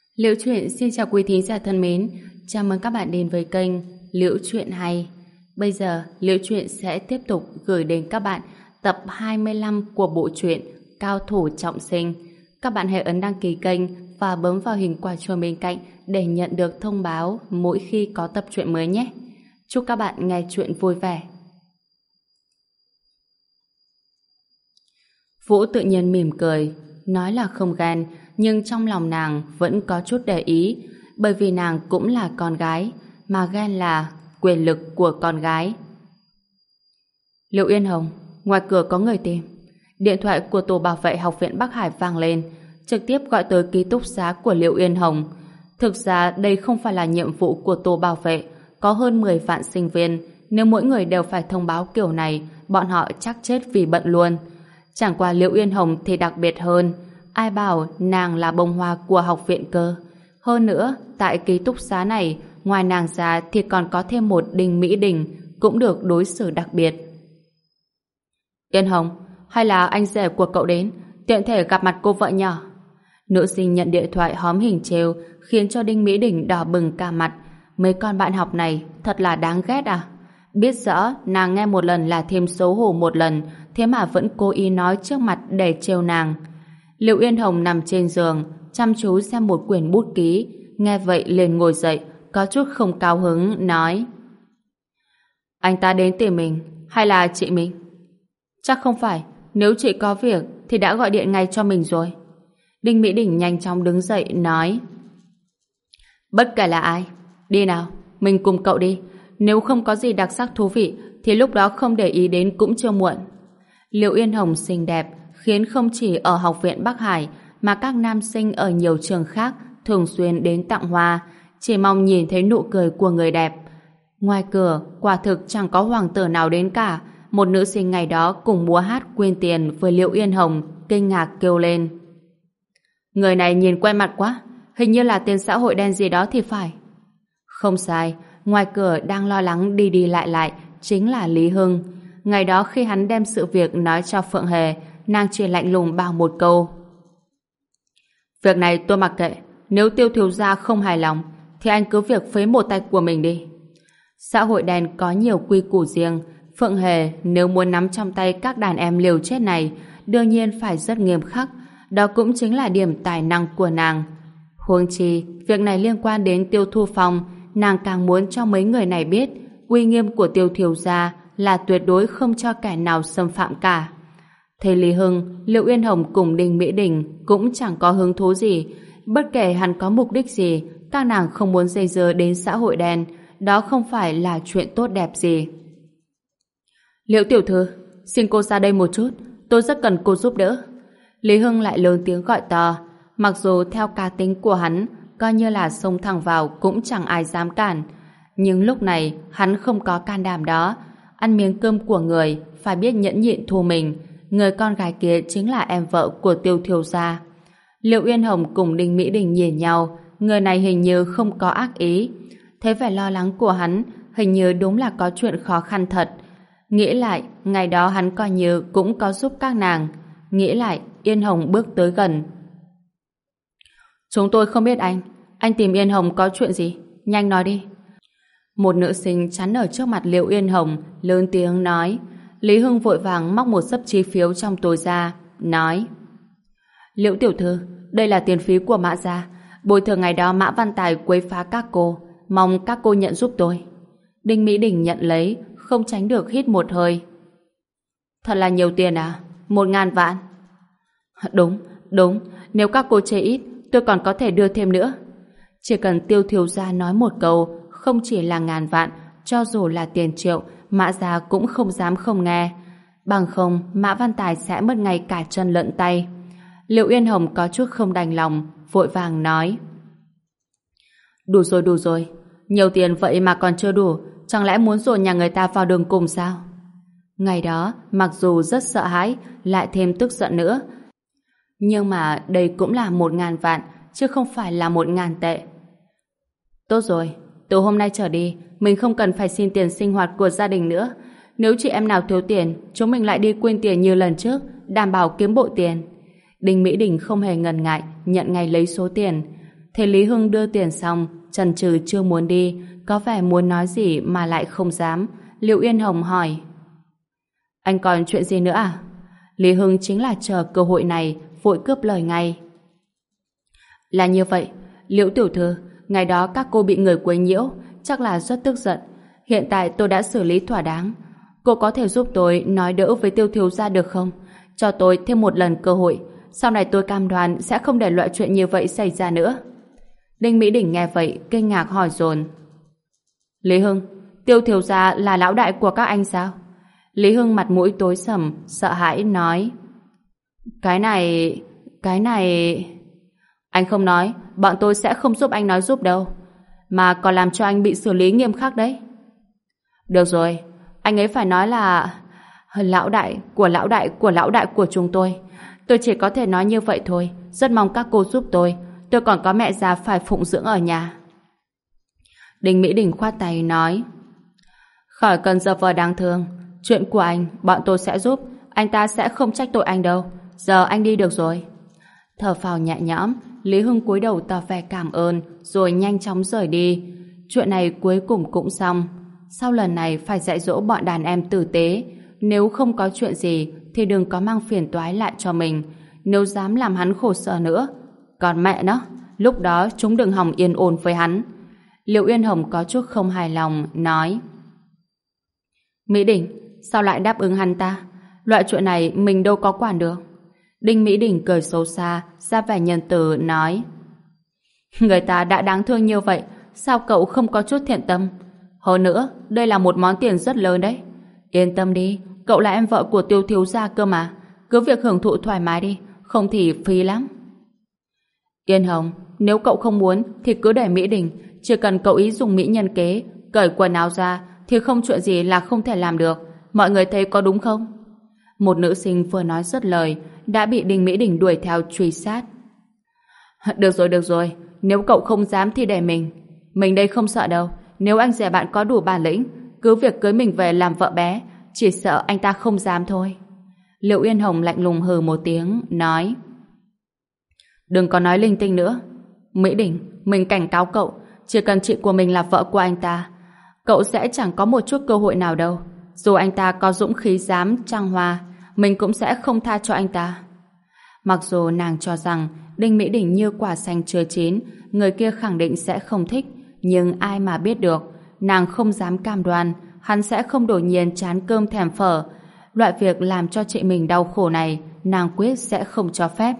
Liễu Chuyện xin chào quý thính giả thân mến, chào mừng các bạn đến với kênh Liễu Chuyện Hay. Bây giờ, Liễu Chuyện sẽ tiếp tục gửi đến các bạn tập 25 của bộ truyện Cao Thủ Trọng Sinh. Các bạn hãy ấn đăng ký kênh và bấm vào hình quả chuông bên cạnh để nhận được thông báo mỗi khi có tập truyện mới nhé. Chúc các bạn nghe truyện vui vẻ. Vũ tự nhiên mỉm cười, nói là không ghen, nhưng trong lòng nàng vẫn có chút để ý, bởi vì nàng cũng là con gái, mà ghen là quyền lực của con gái. Liệu Yên Hồng, ngoài cửa có người tìm. Điện thoại của tổ bảo vệ học viện Bắc Hải vang lên, trực tiếp gọi tới ký túc xá của Liệu Yên Hồng. Thực ra đây không phải là nhiệm vụ của tổ bảo vệ, có hơn 10 vạn sinh viên, nếu mỗi người đều phải thông báo kiểu này, bọn họ chắc chết vì bận luôn. Chẳng qua Liễu Yên Hồng thì đặc biệt hơn, ai bảo nàng là bông hoa của học viện cơ. Hơn nữa, tại ký túc xá này, ngoài nàng ra thì còn có thêm một Đinh Mỹ Đình, cũng được đối xử đặc biệt. Yên Hồng, hay là anh rể của cậu đến, tiện thể gặp mặt cô vợ nhỏ. Nữ sinh nhận điện thoại hóm hình trêu, khiến cho Đinh Mỹ Đình đỏ bừng cả mặt. Mấy con bạn học này thật là đáng ghét à? Biết rõ nàng nghe một lần là thêm xấu hổ một lần, thế mà vẫn cố ý nói trước mặt để trêu nàng. Liệu Yên Hồng nằm trên giường, chăm chú xem một quyển bút ký, nghe vậy liền ngồi dậy, có chút không cao hứng, nói: Anh ta đến tìm mình, hay là chị mình? Chắc không phải, nếu chị có việc thì đã gọi điện ngay cho mình rồi. Đinh Mỹ Đình nhanh chóng đứng dậy, nói: Bất kể là ai, đi nào, mình cùng cậu đi. Nếu không có gì đặc sắc thú vị thì lúc đó không để ý đến cũng chưa muộn. Liệu Yên Hồng xinh đẹp, khiến không chỉ ở học viện Bắc Hải mà các nam sinh ở nhiều trường khác thường xuyên đến tặng hoa, chỉ mong nhìn thấy nụ cười của người đẹp. Ngoài cửa, quả thực chẳng có hoàng tử nào đến cả. Một nữ sinh ngày đó cùng múa hát quyên tiền với Liễu Yên Hồng, kinh ngạc kêu lên: Người này nhìn quen mặt quá, hình như là tên xã hội đen gì đó thì phải. Không sai, ngoài cửa đang lo lắng đi đi lại lại chính là Lý Hưng. Ngày đó khi hắn đem sự việc nói cho Phượng Hề, nàng chỉ lạnh lùng bảo một câu: Việc này tôi mặc kệ, nếu Tiêu thiếu gia không hài lòng thì anh cứ việc phế một tay của mình đi. Xã hội đen có nhiều quy củ riêng, Phượng Hề nếu muốn nắm trong tay các đàn em liều chết này đương nhiên phải rất nghiêm khắc, đó cũng chính là điểm tài năng của nàng. Huống chi, việc này liên quan đến Tiêu Thu Phong, nàng càng muốn cho mấy người này biết uy nghiêm của Tiêu thiếu gia là tuyệt đối không cho kẻ nào xâm phạm cả. Thấy Lý Hưng, Liệu Yên Hồng cùng Đinh Mỹ Đình cũng chẳng có hứng thú gì. Bất kể hắn có mục đích gì, các nàng không muốn dây dưa đến xã hội đen, đó không phải là chuyện tốt đẹp gì. Liễu tiểu thư, xin cô ra đây một chút, tôi rất cần cô giúp đỡ. Lý Hưng lại lớn tiếng gọi to. Mặc dù theo cá tính của hắn, coi như là xông thẳng vào cũng chẳng ai dám cản, nhưng lúc này hắn không có can đảm đó. Ăn miếng cơm của người phải biết nhẫn nhịn thu mình. Người con gái kia chính là em vợ của Tiêu thiếu gia. Liệu Yên Hồng cùng Đinh Mỹ Đình nhìn nhau, người này hình như không có ác ý. Thấy vẻ lo lắng của hắn, hình như đúng là có chuyện khó khăn thật. Nghĩ lại, ngày đó hắn coi như cũng có giúp các nàng. Nghĩ lại, Yên Hồng bước tới gần. Chúng tôi không biết anh tìm Yên Hồng có chuyện gì? Nhanh nói đi. Một nữ sinh chắn ở trước mặt Liệu Yên Hồng, lớn tiếng nói. Lý Hưng vội vàng móc một xấp chi phiếu trong túi ra, nói: Liễu tiểu thư, đây là tiền phí của Mã gia, bồi thường ngày đó Mã Văn Tài quấy phá các cô, mong các cô nhận giúp tôi. Đinh Mỹ Đình nhận lấy, không tránh được hít một hơi. Thật là nhiều tiền à? 1.000 vạn? Đúng, nếu các cô chê ít, tôi còn có thể đưa thêm nữa. Chỉ cần Tiêu thiếu gia nói một câu, không chỉ là ngàn vạn, cho dù là tiền triệu, Mã gia cũng không dám không nghe. Bằng không, Mã Văn Tài sẽ mất ngay cả chân lẫn tay. Liệu Yên Hồng có chút không đành lòng, vội vàng nói: Đủ rồi, nhiều tiền vậy mà còn chưa đủ, chẳng lẽ muốn dồn nhà người ta vào đường cùng sao? Ngày đó, mặc dù rất sợ hãi, lại thêm tức giận nữa, nhưng mà đây cũng là 1.000 vạn, chứ không phải là 1.000 tệ. Tốt rồi, từ hôm nay trở đi, mình không cần phải xin tiền sinh hoạt của gia đình nữa. Nếu chị em nào thiếu tiền, chúng mình lại đi quyên tiền như lần trước, đảm bảo kiếm bộ tiền. Đinh Mỹ Đình không hề ngần ngại, nhận ngay lấy số tiền. Thấy Lý Hưng đưa tiền xong, chần chừ chưa muốn đi, có vẻ muốn nói gì mà lại không dám. Liệu Yên Hồng hỏi: Anh còn chuyện gì nữa à? Lý Hưng chính là chờ cơ hội này, vội cướp lời ngay. Là như vậy, Liễu tiểu thư, ngày đó các cô bị người quấy nhiễu, chắc là rất tức giận. Hiện tại tôi đã xử lý thỏa đáng. Cô có thể giúp tôi nói đỡ với Tiêu thiếu gia được không? Cho tôi thêm một lần cơ hội. Sau này tôi cam đoan sẽ không để loại chuyện như vậy xảy ra nữa. Đinh Mỹ Đình nghe vậy, kinh ngạc hỏi dồn: Lý Hưng, Tiêu thiếu gia là lão đại của các anh sao? Lý Hưng mặt mũi tối sầm, sợ hãi nói: Cái này... Anh không nói, bọn tôi sẽ không giúp anh nói giúp đâu. Mà còn làm cho anh bị xử lý nghiêm khắc đấy. Được rồi, anh ấy phải nói là lão đại của chúng tôi. Tôi chỉ có thể nói như vậy thôi. Rất mong các cô giúp tôi. Tôi còn có mẹ già phải phụng dưỡng ở nhà. Đinh Mỹ Đình khoát tay nói: Khỏi cần giờ vờ đáng thương. Chuyện của anh, bọn tôi sẽ giúp. Anh ta sẽ không trách tội anh đâu. Giờ anh đi được rồi. Thở phào nhẹ nhõm, Lý Hưng cúi đầu tỏ vẻ cảm ơn, rồi nhanh chóng rời đi. Chuyện này cuối cùng cũng xong. Sau lần này phải dạy dỗ bọn đàn em tử tế. Nếu không có chuyện gì thì đừng có mang phiền toái lại cho mình. Nếu dám làm hắn khổ sở nữa, còn mẹ nó, lúc đó chúng đừng hòng yên ổn với hắn. Liệu Yên Hồng có chút không hài lòng, nói: Mỹ Đình, sao lại đáp ứng hắn ta? Loại chuyện này mình đâu có quản được. Đinh Mỹ Đình cười xấu xa, ra vẻ nhân từ, nói: Người ta đã đáng thương như vậy, sao cậu không có chút thiện tâm? Hơn nữa, đây là một món tiền rất lớn đấy. Yên tâm đi, cậu là em vợ của Tiêu thiếu gia cơ mà. Cứ việc hưởng thụ thoải mái đi, không thì phí lắm. Yên Hồng, nếu cậu không muốn thì cứ để Mỹ Đình. Chỉ cần cậu ý dùng mỹ nhân kế, cởi quần áo ra, thì không chuyện gì là không thể làm được. Mọi người thấy có đúng không? Một nữ sinh vừa nói dứt lời đã bị Đinh Mỹ Đình đuổi theo truy sát. Được rồi, nếu cậu không dám thì để mình. Mình đây không sợ đâu. Nếu anh rể bạn có đủ bản lĩnh, cứ việc cưới mình về làm vợ bé, chỉ sợ anh ta không dám thôi. Liệu Yên Hồng lạnh lùng hừ một tiếng, nói: Đừng có nói linh tinh nữa. Mỹ Đình, mình cảnh cáo cậu, chỉ cần chị của mình là vợ của anh ta, cậu sẽ chẳng có một chút cơ hội nào đâu. Dù anh ta có dũng khí dám trăng hoa, mình cũng sẽ không tha cho anh ta. Mặc dù nàng cho rằng Đinh Mỹ Đình như quả xanh chưa chín, người kia khẳng định sẽ không thích, nhưng ai mà biết được. Nàng không dám cam đoan hắn sẽ không đột nhiên chán cơm thèm phở. Loại việc làm cho chị mình đau khổ này nàng quyết sẽ không cho phép.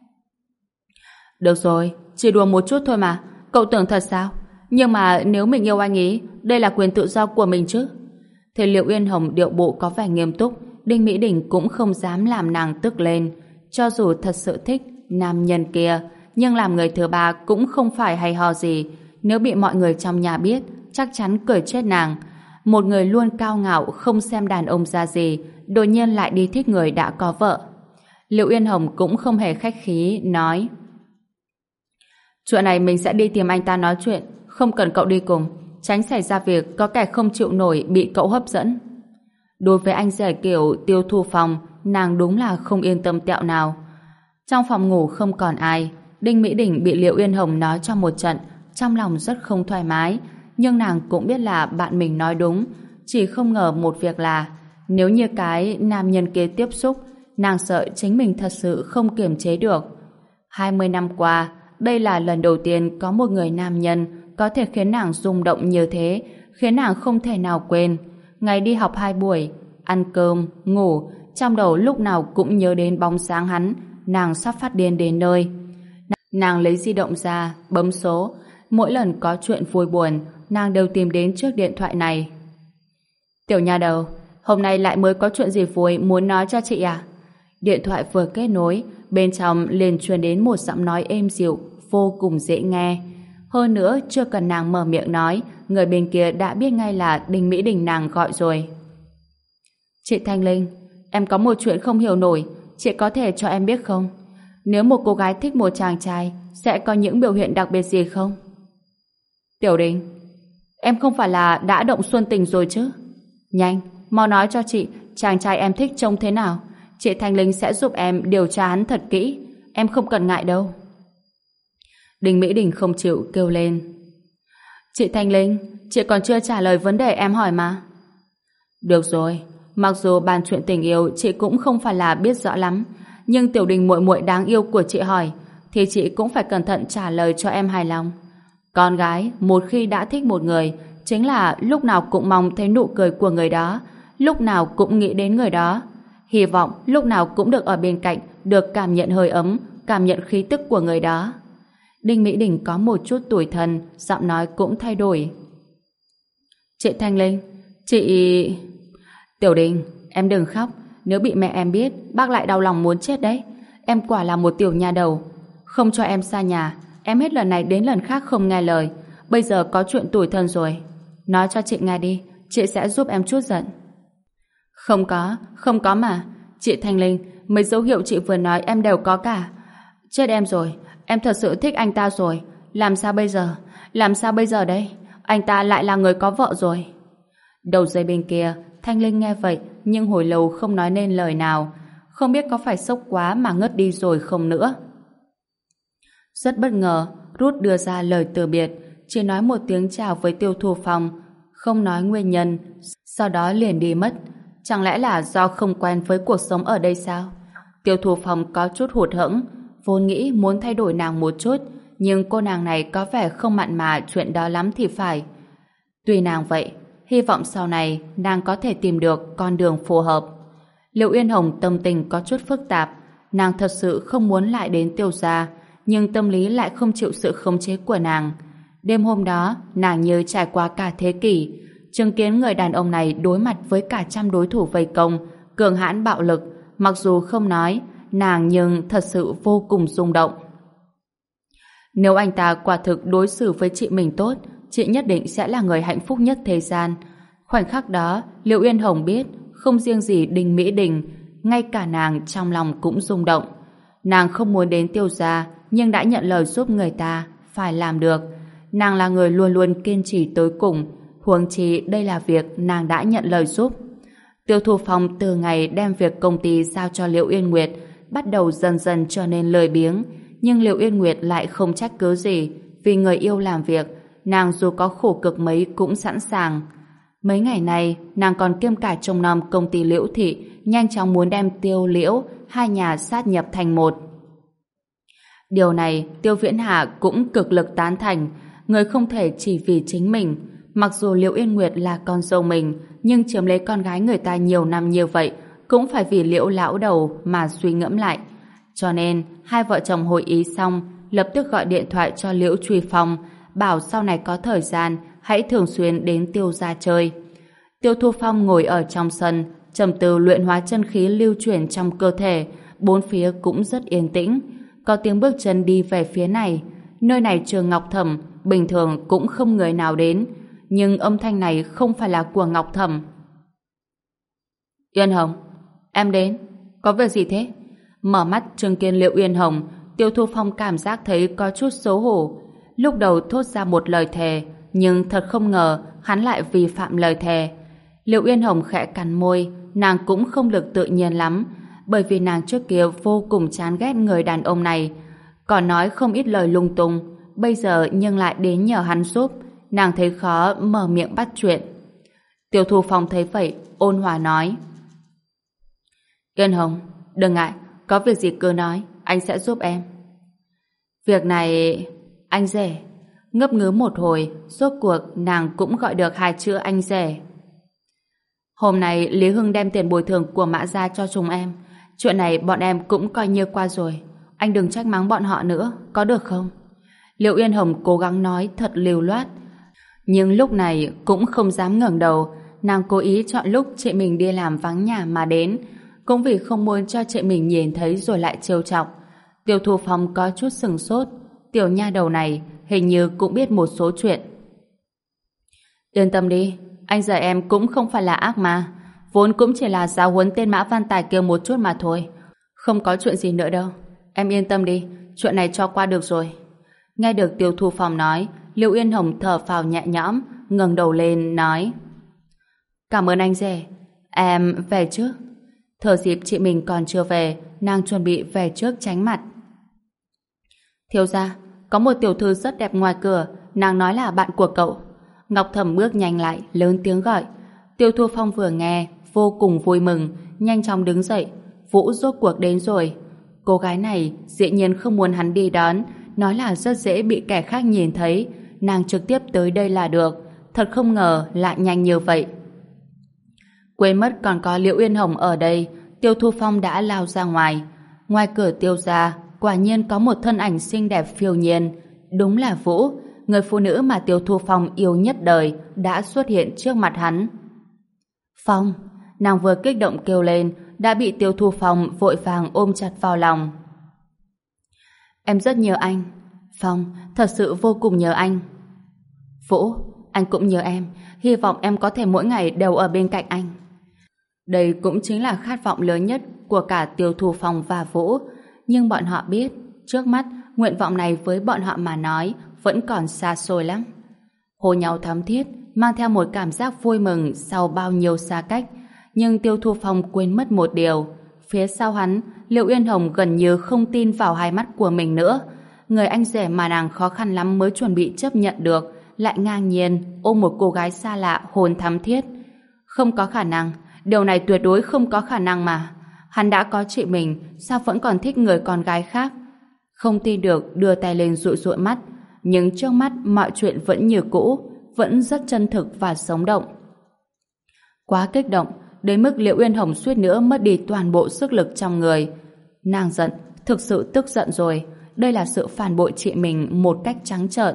Được rồi, chỉ đùa một chút thôi mà. Cậu tưởng thật sao? Nhưng mà nếu mình yêu anh ý, đây là quyền tự do của mình chứ. Thế Liệu Yên Hồng điệu bộ có vẻ nghiêm túc, Đinh Mỹ Đình cũng không dám làm nàng tức lên. Cho dù thật sự thích nam nhân kia, nhưng làm người thứ ba cũng không phải hay ho gì. Nếu bị mọi người trong nhà biết, chắc chắn cười chết nàng. Một người luôn cao ngạo không xem đàn ông ra gì, đột nhiên lại đi thích người đã có vợ. Liệu Yên Hồng cũng không hề khách khí, nói: Chuyện này mình sẽ đi tìm anh ta nói chuyện, không cần cậu đi cùng, tránh xảy ra việc có kẻ không chịu nổi bị cậu hấp dẫn. Đối với anh rể kiểu Tiêu Thu Phong, nàng đúng là không yên tâm tẹo nào. Trong phòng ngủ không còn ai, Đinh Mỹ Đình bị Liệu Yên Hồng nói cho một trận, trong lòng rất không thoải mái, nhưng nàng cũng biết là bạn mình nói đúng, chỉ không ngờ một việc là nếu như cái nam nhân kia tiếp xúc, nàng sợ chính mình thật sự không kiềm chế được. 20 năm qua, đây là lần đầu tiên có một người nam nhân có thể khiến nàng rung động như thế, khiến nàng không thể nào quên. Ngày đi học 2 buổi, ăn cơm, ngủ, trong đầu lúc nào cũng nhớ đến bóng dáng hắn, nàng sắp phát điên đến nơi. Nàng lấy di động ra, bấm số. Mỗi lần có chuyện vui buồn, nàng đều tìm đến chiếc điện thoại này. Tiểu nha đầu, hôm nay lại mới có chuyện gì vui muốn nói cho chị à? Điện thoại vừa kết nối, bên trong liền truyền đến một giọng nói êm dịu, vô cùng dễ nghe. Hơn nữa, chưa cần nàng mở miệng nói, người bên kia đã biết ngay là Đinh Mỹ Đình nàng gọi rồi. Chị Thanh Linh, em có một chuyện không hiểu nổi, chị có thể cho em biết không? Nếu một cô gái thích một chàng trai, sẽ có những biểu hiện đặc biệt gì không? Tiểu Đình, em không phải là đã động xuân tình rồi chứ? Nhanh, mau nói cho chị, chàng trai em thích trông thế nào? Chị Thanh Linh sẽ giúp em điều tra hắn thật kỹ, em không cần ngại đâu. Đinh Mỹ Đình không chịu kêu lên. Chị Thanh Linh, chị còn chưa trả lời vấn đề em hỏi mà. Được rồi, mặc dù bàn chuyện tình yêu chị cũng không phải là biết rõ lắm, nhưng Tiểu Đình muội muội đáng yêu của chị hỏi thì chị cũng phải cẩn thận trả lời cho em hài lòng. Con gái một khi đã thích một người chính là lúc nào cũng mong thấy nụ cười của người đó, lúc nào cũng nghĩ đến người đó, hy vọng lúc nào cũng được ở bên cạnh, được cảm nhận hơi ấm, cảm nhận khí tức của người đó. Đinh Mỹ Đình có một chút tủi thân, giọng nói cũng thay đổi. Chị Thanh Linh, chị... Tiểu Đình, em đừng khóc, nếu bị mẹ em biết, bác lại đau lòng muốn chết đấy. Em quả là một tiểu nha đầu. Không cho em xa nhà, em hết lần này đến lần khác không nghe lời. Bây giờ có chuyện tủi thân rồi. Nói cho chị nghe đi, chị sẽ giúp em chút giận. Không có mà. Chị Thanh Linh, mấy dấu hiệu chị vừa nói em đều có cả. Chết em rồi, em thật sự thích anh ta rồi. Làm sao bây giờ? Làm sao bây giờ đây? Anh ta lại là người có vợ rồi. Đầu dây bên kia, Thanh Linh nghe vậy nhưng hồi lâu không nói nên lời nào. Không biết có phải sốc quá mà ngất đi rồi không nữa. Rất bất ngờ, Ruth đưa ra lời từ biệt, chỉ nói một tiếng chào với Tiêu Thu Phong, không nói nguyên nhân, sau đó liền đi mất. Chẳng lẽ là do không quen với cuộc sống ở đây sao? Tiêu Thu Phong có chút hụt hẫng, vốn nghĩ muốn thay đổi nàng một chút, nhưng cô nàng này có vẻ không mặn mà chuyện đó lắm thì phải. Tuy nàng vậy, hy vọng sau này nàng có thể tìm được con đường phù hợp. Liệu Yên Hồng tâm tình có chút phức tạp, nàng thật sự không muốn lại đến Tiêu gia, nhưng tâm lý lại không chịu sự khống chế của nàng. Đêm hôm đó, nàng như trải qua cả thế kỷ, chứng kiến người đàn ông này đối mặt với cả trăm đối thủ vây công, cường hãn bạo lực, mặc dù không nói, nàng nhưng thật sự vô cùng rung động. Nếu anh ta quả thực đối xử với chị mình tốt, chị nhất định sẽ là người hạnh phúc nhất thế gian. Khoảnh khắc đó, Liệu Yên Hồng biết, không riêng gì Đinh Mỹ Đình, ngay cả nàng trong lòng cũng rung động. Nàng không muốn đến Tiêu gia, nhưng đã nhận lời giúp người ta, phải làm được. Nàng là người luôn luôn kiên trì tới cùng, huống chi đây là việc nàng đã nhận lời giúp. Tiêu Thu Phong từ ngày đem việc công ty giao cho Liệu Yên Nguyệt, bắt đầu dần dần trở nên lười biếng, nhưng Liệu Yên Nguyệt lại không trách cứ gì, vì người yêu làm việc, nàng dù có khổ cực mấy cũng sẵn sàng. Mấy ngày này, nàng còn kiêm cả trông nom công ty Liễu Thị, nhanh chóng muốn đem Tiêu Liễu, hai nhà sát nhập thành một. Điều này, Tiêu Viễn Hà cũng cực lực tán thành, người không thể chỉ vì chính mình. Mặc dù Liễu Yên Nguyệt là con dâu mình, nhưng chiếm lấy con gái người ta nhiều năm như vậy, cũng phải vì Liễu lão đầu mà suy ngẫm lại. Cho nên, hai vợ chồng hội ý xong, lập tức gọi điện thoại cho Liễu Truy Phong, bảo sau này có thời gian, hãy thường xuyên đến Tiêu gia chơi. Tiêu Thu Phong ngồi ở trong sân, trầm tư luyện hóa chân khí lưu chuyển trong cơ thể, bốn phía cũng rất yên tĩnh. Có tiếng bước chân đi về phía này. Nơi này trường Ngọc Thẩm, bình thường cũng không người nào đến. Nhưng âm thanh này không phải là của Ngọc Thẩm. Yên Hồng, em đến. Có việc gì thế? Mở mắt chứng kiến Liệu Yên Hồng, Tiêu Thu Phong cảm giác thấy có chút xấu hổ. Lúc đầu thốt ra một lời thề, nhưng thật không ngờ hắn lại vi phạm lời thề. Liệu Yên Hồng khẽ cắn môi, nàng cũng không được tự nhiên lắm, bởi vì nàng trước kia vô cùng chán ghét người đàn ông này, còn nói không ít lời lung tung, bây giờ nhưng lại đến nhờ hắn giúp, nàng thấy khó mở miệng bắt chuyện. Tiêu Thu Phong thấy vậy, ôn hòa nói: Yên Hồng, đừng ngại, có việc gì cứ nói, anh sẽ giúp em. Việc này... Anh rể. Ngấp ngứ một hồi, rốt cuộc nàng cũng gọi được hai chữ anh rể. Hôm nay Lý Hưng đem tiền bồi thường của Mã gia cho chúng em. Chuyện này bọn em cũng coi như qua rồi. Anh đừng trách mắng bọn họ nữa, có được không? Liệu Yên Hồng cố gắng nói thật lưu loát, nhưng lúc này cũng không dám ngẩng đầu. Nàng cố ý chọn lúc chị mình đi làm vắng nhà mà đến, cũng vì không muốn cho chị mình nhìn thấy rồi lại trêu chọc. Tiêu Thu Phong có chút sừng sốt. Tiểu nha đầu này hình như cũng biết một số chuyện. Yên tâm đi, anh rể em cũng không phải là ác ma, vốn cũng chỉ là giáo huấn tên Mã Văn Tài kia một chút mà thôi. Không có chuyện gì nữa đâu. Em yên tâm đi, chuyện này cho qua được rồi. Nghe được Tiêu Thu Phong nói, Liệu Yên Hồng thở phào nhẹ nhõm, ngẩng đầu lên nói: Cảm ơn anh rể, em về trước. Thừa dịp chị mình còn chưa về, nàng chuẩn bị về trước tránh mặt. Thiếu gia, có một tiểu thư rất đẹp ngoài cửa, nàng nói là bạn của cậu. Ngọc Thẩm bước nhanh lại, lớn tiếng gọi. Tiêu Thu Phong vừa nghe, vô cùng vui mừng, nhanh chóng đứng dậy. Vũ rốt cuộc đến rồi. Cô gái này dĩ nhiên không muốn hắn đi đón, nói là rất dễ bị kẻ khác nhìn thấy, nàng trực tiếp tới đây là được. Thật không ngờ lại nhanh như vậy. Quên mất còn có Liễu Uyên Hồng ở đây, Tiêu Thu Phong đã lao ra ngoài. Ngoài cửa Tiêu gia, quả nhiên có một thân ảnh xinh đẹp phiêu nhiên. Đúng là Vũ, người phụ nữ mà Tiêu Thu Phong yêu nhất đời, đã xuất hiện trước mặt hắn. Phong, nàng vừa kích động kêu lên, đã bị Tiêu Thu Phong vội vàng ôm chặt vào lòng. Em rất nhớ anh. Phong, thật sự vô cùng nhớ anh. Vũ, anh cũng nhớ em, hy vọng em có thể mỗi ngày đều ở bên cạnh anh. Đây cũng chính là khát vọng lớn nhất của cả Tiêu Thu Phong và Vũ, nhưng bọn họ biết, trước mắt, nguyện vọng này với bọn họ mà nói vẫn còn xa xôi lắm. Hôn nhau thắm thiết, mang theo một cảm giác vui mừng sau bao nhiêu xa cách, nhưng Tiêu Thu Phong quên mất một điều. Phía sau hắn, Liễu Uyên Hồng gần như không tin vào hai mắt của mình nữa. Người anh rể mà nàng khó khăn lắm mới chuẩn bị chấp nhận được, lại ngang nhiên ôm một cô gái xa lạ hôn thắm thiết. Không có khả năng, điều này tuyệt đối không có khả năng mà. Hắn đã có chị mình, sao vẫn còn thích người con gái khác? Không tin được, đưa tay lên dụi dụi mắt, nhưng trước mắt mọi chuyện vẫn như cũ, vẫn rất chân thực và sống động. Quá kích động, đến mức Liễu Uyên Hồng suýt nữa mất đi toàn bộ sức lực trong người. Nàng giận, thực sự tức giận rồi. Đây là sự phản bội chị mình một cách trắng trợn.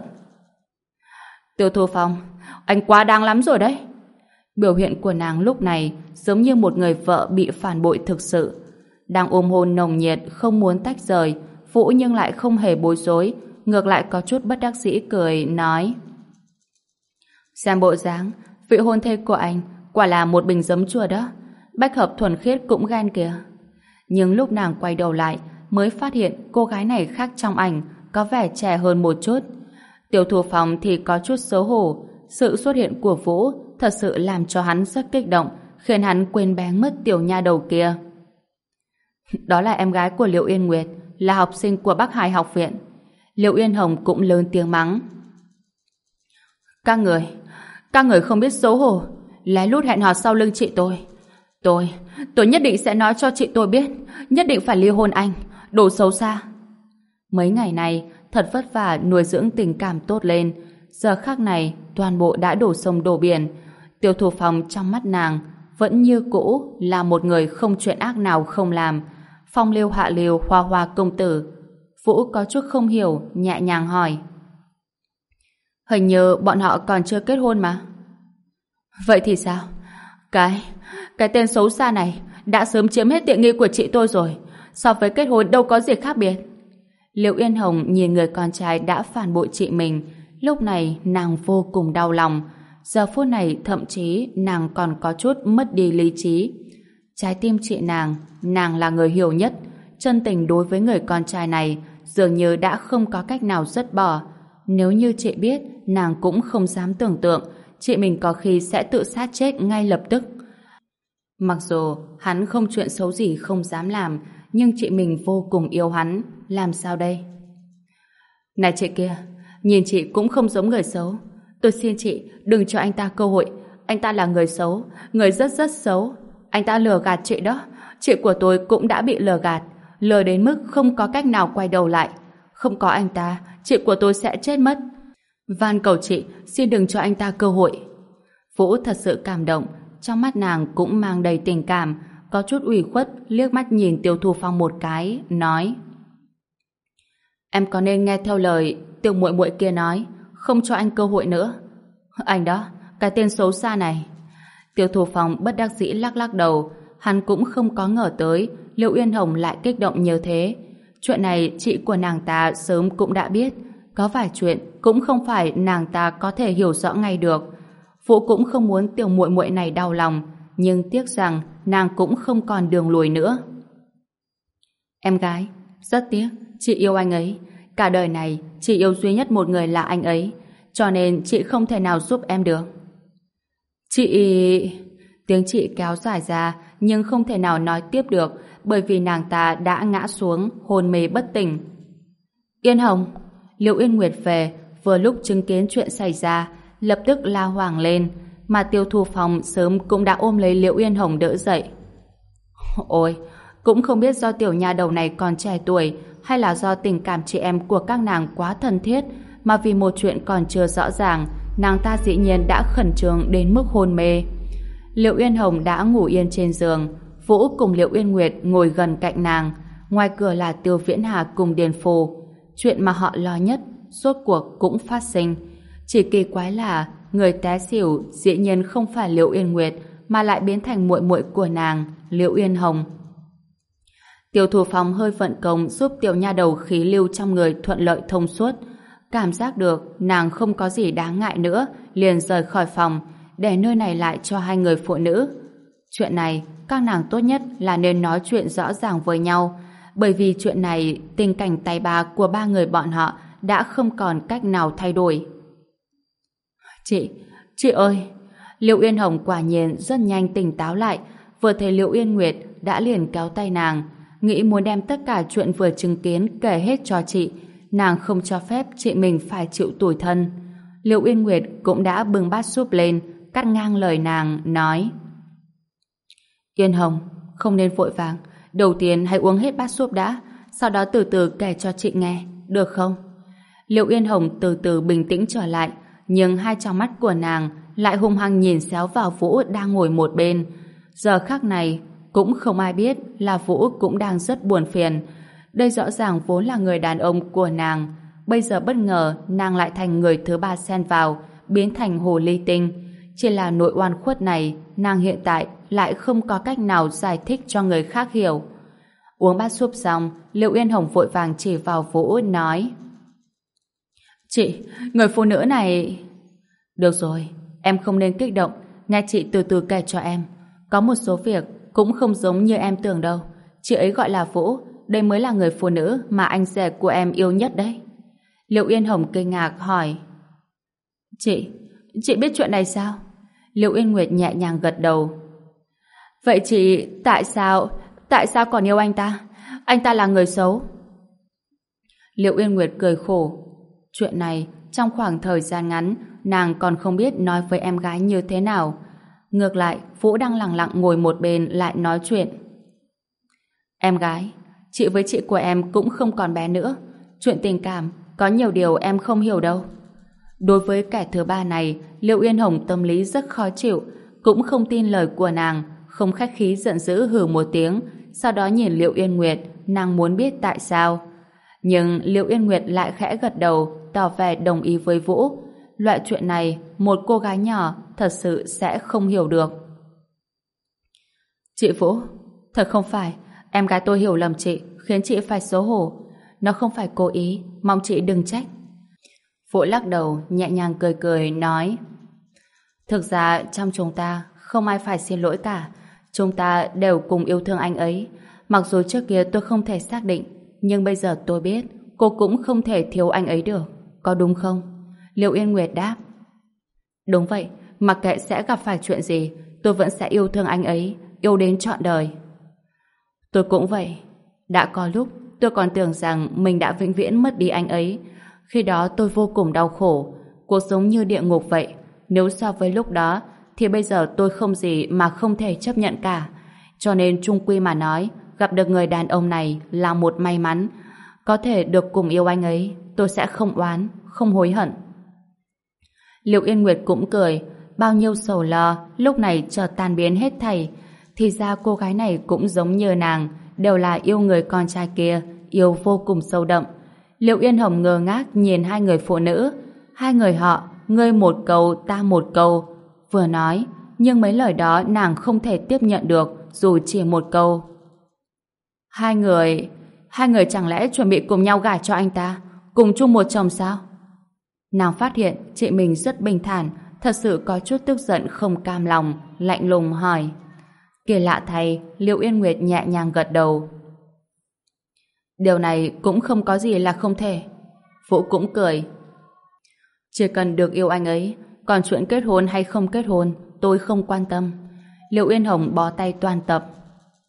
Tiêu Thu Phong, anh quá đáng lắm rồi đấy. Biểu hiện của nàng lúc này giống như một người vợ bị phản bội thực sự. Đang ôm hôn nồng nhiệt, không muốn tách rời, Vũ nhưng lại không hề bối rối, ngược lại có chút bất đắc dĩ cười, nói: Xem bộ dáng, vị hôn thê của anh quả là một bình giấm chua đó. Bách hợp thuần khiết cũng ghen kìa. Nhưng lúc nàng quay đầu lại mới phát hiện cô gái này khác trong ảnh, có vẻ trẻ hơn một chút. Tiêu Thu Phong thì có chút xấu hổ. Sự xuất hiện của Vũ thật sự làm cho hắn rất kích động, khiến hắn quên bén mất tiểu nha đầu kia. Đó là em gái của Liễu Yên Nguyệt, là học sinh của Bắc Hải học viện. Liễu Yên Hồng cũng lớn tiếng mắng. Các người không biết xấu hổ, lén lút hẹn hò sau lưng chị tôi. Tôi nhất định sẽ nói cho chị tôi biết, nhất định phải ly hôn anh, đồ xấu xa. Mấy ngày này thật vất vả nuôi dưỡng tình cảm tốt lên, giờ khắc này toàn bộ đã đổ sông đổ biển. Tiêu Thu Phong trong mắt nàng vẫn như cũ là một người không chuyện ác nào không làm. Phong lưu hạ lưu hoa hoa công tử. Vũ có chút không hiểu, nhẹ nhàng hỏi: Hình như bọn họ còn chưa kết hôn mà. Vậy thì sao? Cái tên xấu xa này đã sớm chiếm hết tiện nghi của chị tôi rồi. So với kết hôn đâu có gì khác biệt. Liễu Yên Hồng nhìn người con trai đã phản bội chị mình, lúc này nàng vô cùng đau lòng. Giờ phút này thậm chí nàng còn có chút mất đi lý trí. Trái tim chị nàng là người hiểu nhất. Chân tình đối với người con trai này dường như đã không có cách nào dứt bỏ. Nếu như chị biết, nàng cũng không dám tưởng tượng chị mình có khi sẽ tự sát chết ngay lập tức. Mặc dù hắn không chuyện xấu gì không dám làm, nhưng chị mình vô cùng yêu hắn. Làm sao đây? Này chị kia, nhìn chị cũng không giống người xấu. Tôi xin chị đừng cho anh ta cơ hội. Anh ta là người xấu, người rất rất xấu. Anh ta lừa gạt chị đó. Chị của tôi cũng đã bị lừa gạt, lừa đến mức không có cách nào quay đầu lại. Không có anh ta, chị của tôi sẽ chết mất. Van cầu chị, xin đừng cho anh ta cơ hội. Vũ thật sự cảm động, trong mắt nàng cũng mang đầy tình cảm, có chút ủy khuất liếc mắt nhìn Tiêu Thu Phong một cái, nói: Em có nên nghe theo lời Tiêu muội muội kia nói, không cho anh cơ hội nữa. Anh đó, cái tên xấu xa này. Tiêu Thu Phong bất đắc dĩ lắc lắc đầu, hắn cũng không có ngờ tới Liễu Uyên Hồng lại kích động như thế. Chuyện này chị của nàng ta sớm cũng đã biết, có vài chuyện cũng không phải nàng ta có thể hiểu rõ ngay được. Vũ cũng không muốn tiểu muội muội này đau lòng, nhưng tiếc rằng nàng cũng không còn đường lùi nữa. Em gái, rất tiếc, chị yêu anh ấy. Cả đời này, chị yêu duy nhất một người là anh ấy, cho nên chị không thể nào giúp em được. Chị... Tiếng chị kéo dài ra, nhưng không thể nào nói tiếp được, bởi vì nàng ta đã ngã xuống, hôn mê bất tỉnh. Yên Hồng! Liễu Yên Nguyệt về, vừa lúc chứng kiến chuyện xảy ra, lập tức la hoảng lên, mà Tiêu Thu Phong sớm cũng đã ôm lấy Liễu Yên Hồng đỡ dậy. Ôi, cũng không biết do tiểu nha đầu này còn trẻ tuổi hay là do tình cảm chị em của các nàng quá thân thiết mà vì một chuyện còn chưa rõ ràng, nàng ta dĩ nhiên đã khẩn trương đến mức hôn mê. Liễu Yên Hồng đã ngủ yên trên giường, Vũ cùng Liễu Yên Nguyệt ngồi gần cạnh nàng, ngoài cửa là Tiêu Viễn Hà cùng Điền Phù. Chuyện mà họ lo nhất rốt cuộc cũng phát sinh. Chỉ kỳ quái là người té xỉu dĩ nhiên không phải Liễu Yên Nguyệt mà lại biến thành muội muội của nàng, Liễu Yên Hồng. Tiêu Thu Phong hơi vận công giúp tiểu nha đầu khí lưu trong người thuận lợi thông suốt. Cảm giác được nàng không có gì đáng ngại nữa, liền rời khỏi phòng, để nơi này lại cho hai người phụ nữ. Chuyện này, các nàng tốt nhất là nên nói chuyện rõ ràng với nhau, bởi vì chuyện này, tình cảnh tay bà của ba người bọn họ đã không còn cách nào thay đổi. Chị ơi! Liễu Yên Hồng quả nhiên rất nhanh tỉnh táo lại, vừa thấy Liễu Yên Nguyệt đã liền kéo tay nàng, nghĩ muốn đem tất cả chuyện vừa chứng kiến kể hết cho chị. Nàng không cho phép chị mình phải chịu tủi thân. Liễu Yên Nguyệt cũng đã bưng bát súp lên, cắt ngang lời nàng, nói: Yên Hồng, không nên vội vàng, đầu tiên hãy uống hết bát súp đã, sau đó từ từ kể cho chị nghe, được không? Liễu Yên Hồng từ từ bình tĩnh trở lại, nhưng hai tròng mắt của nàng lại hung hăng nhìn xéo vào Vũ đang ngồi một bên. Giờ khắc này cũng không ai biết là Vũ cũng đang rất buồn phiền. Đây rõ ràng vốn là người đàn ông của nàng, bây giờ bất ngờ nàng lại thành người thứ ba xen vào, biến thành hồ ly tinh. Chỉ là nỗi oan khuất này, nàng hiện tại lại không có cách nào giải thích cho người khác hiểu. Uống bát súp xong, Liễu Yên Hồng vội vàng chỉ vào Vũ nói: Chị, người phụ nữ này... Được rồi, em không nên kích động, nghe chị từ từ kể cho em. Có một số việc cũng không giống như em tưởng đâu. Chị ấy gọi là Vũ, đây mới là người phụ nữ mà anh rể của em yêu nhất đấy. Liễu Yên Hồng kinh ngạc hỏi: Chị biết chuyện này sao? Liễu Yên Nguyệt nhẹ nhàng gật đầu. Vậy chị tại sao còn yêu anh ta? Anh ta là người xấu. Liễu Yên Nguyệt cười khổ. Chuyện này trong khoảng thời gian ngắn nàng còn không biết nói với em gái như thế nào. Ngược lại Vũ đang lặng lặng ngồi một bên lại nói chuyện. Em gái, chị với chị của em cũng không còn bé nữa. Chuyện tình cảm có nhiều điều em không hiểu đâu. Đối với kẻ thứ ba này, Liễu Yên Hồng tâm lý rất khó chịu, cũng không tin lời của nàng, không khách khí giận dữ hừ một tiếng, sau đó nhìn Liễu Yên Nguyệt, nàng muốn biết tại sao. Nhưng Liễu Yên Nguyệt lại khẽ gật đầu, tỏ vẻ đồng ý với Vũ. Loại chuyện này, một cô gái nhỏ thật sự sẽ không hiểu được. Chị Vũ, thật không phải, em gái tôi hiểu lầm chị, khiến chị phải xấu hổ. Nó không phải cố ý, mong chị đừng trách. Vũ lắc đầu, nhẹ nhàng cười cười, nói: Thực ra trong chúng ta không ai phải xin lỗi cả. Chúng ta đều cùng yêu thương anh ấy. Mặc dù trước kia tôi không thể xác định, nhưng bây giờ tôi biết cô cũng không thể thiếu anh ấy được. Có đúng không? Liễu Yên Nguyệt đáp: Đúng vậy, mặc kệ sẽ gặp phải chuyện gì, tôi vẫn sẽ yêu thương anh ấy, yêu đến trọn đời. Tôi cũng vậy. Đã có lúc tôi còn tưởng rằng mình đã vĩnh viễn mất đi anh ấy. Khi đó tôi vô cùng đau khổ, cuộc sống như địa ngục vậy. Nếu so với lúc đó thì bây giờ tôi không gì mà không thể chấp nhận cả. Cho nên chung quy mà nói, gặp được người đàn ông này là một may mắn. Có thể được cùng yêu anh ấy, tôi sẽ không oán, không hối hận. Liễu Yên Nguyệt cũng cười, bao nhiêu sầu lo lúc này chợt tan biến hết thảy. Thì ra cô gái này cũng giống như nàng, đều là yêu người con trai kia, yêu vô cùng sâu đậm. Liễu Yên Hồng ngơ ngác nhìn hai người phụ nữ, hai người họ, ngươi một câu ta một câu, vừa nói, nhưng mấy lời đó nàng không thể tiếp nhận được, dù chỉ một câu. Hai người chẳng lẽ chuẩn bị cùng nhau gả cho anh ta, cùng chung một chồng sao? Nàng phát hiện chị mình rất bình thản, thật sự có chút tức giận không cam lòng, lạnh lùng hỏi. Kỳ lạ thay, Liễu Yên Nguyệt nhẹ nhàng gật đầu. Điều này cũng không có gì là không thể. Vũ cũng cười. Chỉ cần được yêu anh ấy, còn chuyện kết hôn hay không kết hôn, tôi không quan tâm. Liễu Yên Hồng bó tay toàn tập.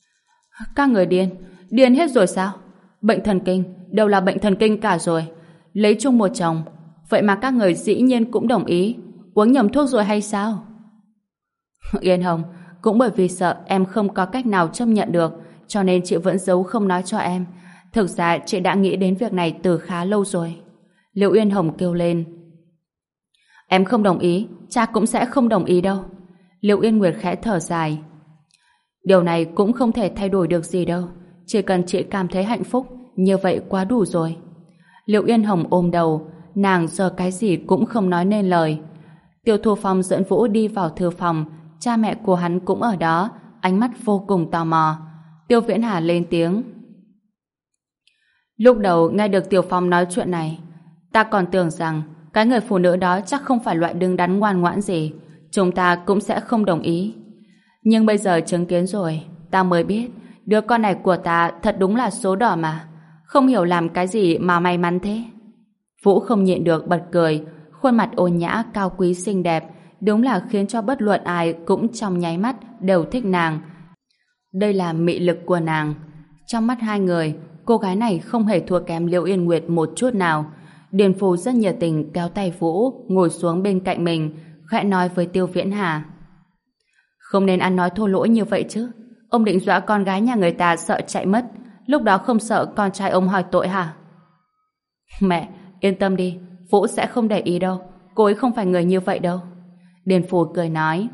Các người điên hết rồi sao? Bệnh thần kinh, đều là bệnh thần kinh cả rồi. Lấy chung một chồng. Vậy mà các người dĩ nhiên cũng đồng ý. Uống nhầm thuốc rồi hay sao? Yên Hồng, cũng bởi vì sợ em không có cách nào chấp nhận được, cho nên chị vẫn giấu không nói cho em. Thực ra chị đã nghĩ đến việc này từ khá lâu rồi. Liễu Yên Hồng kêu lên. Em không đồng ý, cha cũng sẽ không đồng ý đâu. Liễu Yên Nguyệt khẽ thở dài. Điều này cũng không thể thay đổi được gì đâu. Chỉ cần chị cảm thấy hạnh phúc, như vậy quá đủ rồi. Liễu Yên Hồng ôm đầu, nàng giờ cái gì cũng không nói nên lời. Tiêu Thu Phong dẫn Vũ đi vào thư phòng, cha mẹ của hắn cũng ở đó, ánh mắt vô cùng tò mò. Tiêu Viễn Hà lên tiếng. Lúc đầu nghe được Tiểu Phong nói chuyện này, ta còn tưởng rằng cái người phụ nữ đó chắc không phải loại đứng đắn ngoan ngoãn gì, chúng ta cũng sẽ không đồng ý. Nhưng bây giờ chứng kiến rồi, ta mới biết đứa con này của ta thật đúng là số đỏ mà. Không hiểu làm cái gì mà may mắn thế. Vũ không nhịn được bật cười, khuôn mặt ôn nhã cao quý xinh đẹp, đúng là khiến cho bất luận ai cũng trong nháy mắt đều thích nàng. Đây là mị lực của nàng. Trong mắt hai người, cô gái này không hề thua kém Liễu Yên Nguyệt một chút nào. Điền Phù rất nhiệt tình kéo tay Vũ ngồi xuống bên cạnh mình, khẽ nói với Tiêu Viễn Hà. Không nên ăn nói thô lỗ như vậy chứ. Ông định dọa con gái nhà người ta sợ chạy mất, lúc đó không sợ con trai ông hỏi tội hả? Mẹ, yên tâm đi, Vũ sẽ không để ý đâu. Cô ấy không phải người như vậy đâu. Điền Phù cười nói.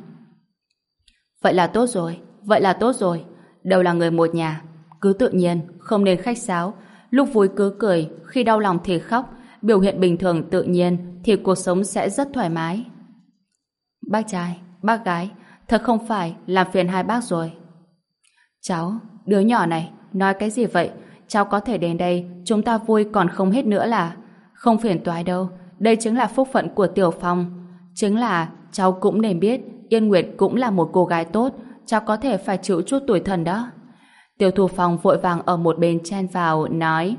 Vậy là tốt rồi, vậy là tốt rồi. Đều là người một nhà, cứ tự nhiên, không nên khách sáo. Lúc vui cứ cười, khi đau lòng thì khóc. Biểu hiện bình thường tự nhiên thì cuộc sống sẽ rất thoải mái. Bác trai, bác gái, thật không phải làm phiền hai bác rồi. Cháu, đứa nhỏ này, nói cái gì vậy? Cháu có thể đến đây, chúng ta vui còn không hết nữa là. Không phiền toái đâu, đây chính là phúc phận của Tiểu Phong. Chính là cháu cũng nên biết Yên Nguyệt cũng là một cô gái tốt, cháu có thể phải chịu chút tủi thân đó. Tiêu Thu Phong vội vàng ở một bên chen vào, nói.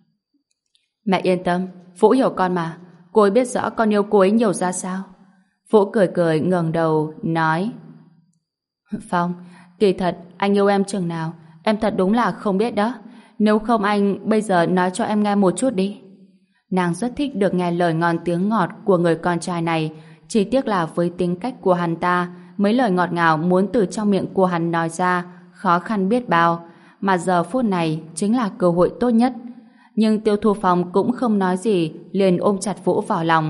Mẹ yên tâm, Vũ hiểu con mà, cô ấy biết rõ con yêu cô ấy nhiều ra sao. Vũ cười cười ngẩng đầu, nói. Phong, kỳ thật, anh yêu em chừng nào, em thật đúng là không biết đó. Nếu không anh bây giờ nói cho em nghe một chút đi. Nàng rất thích được nghe lời ngon tiếng ngọt của người con trai này, chỉ tiếc là với tính cách của hắn ta, mấy lời ngọt ngào muốn từ trong miệng của hắn nói ra, khó khăn biết bao, mà giờ phút này chính là cơ hội tốt nhất. Nhưng Tiêu Thu Phong cũng không nói gì, liền ôm chặt Vũ vào lòng.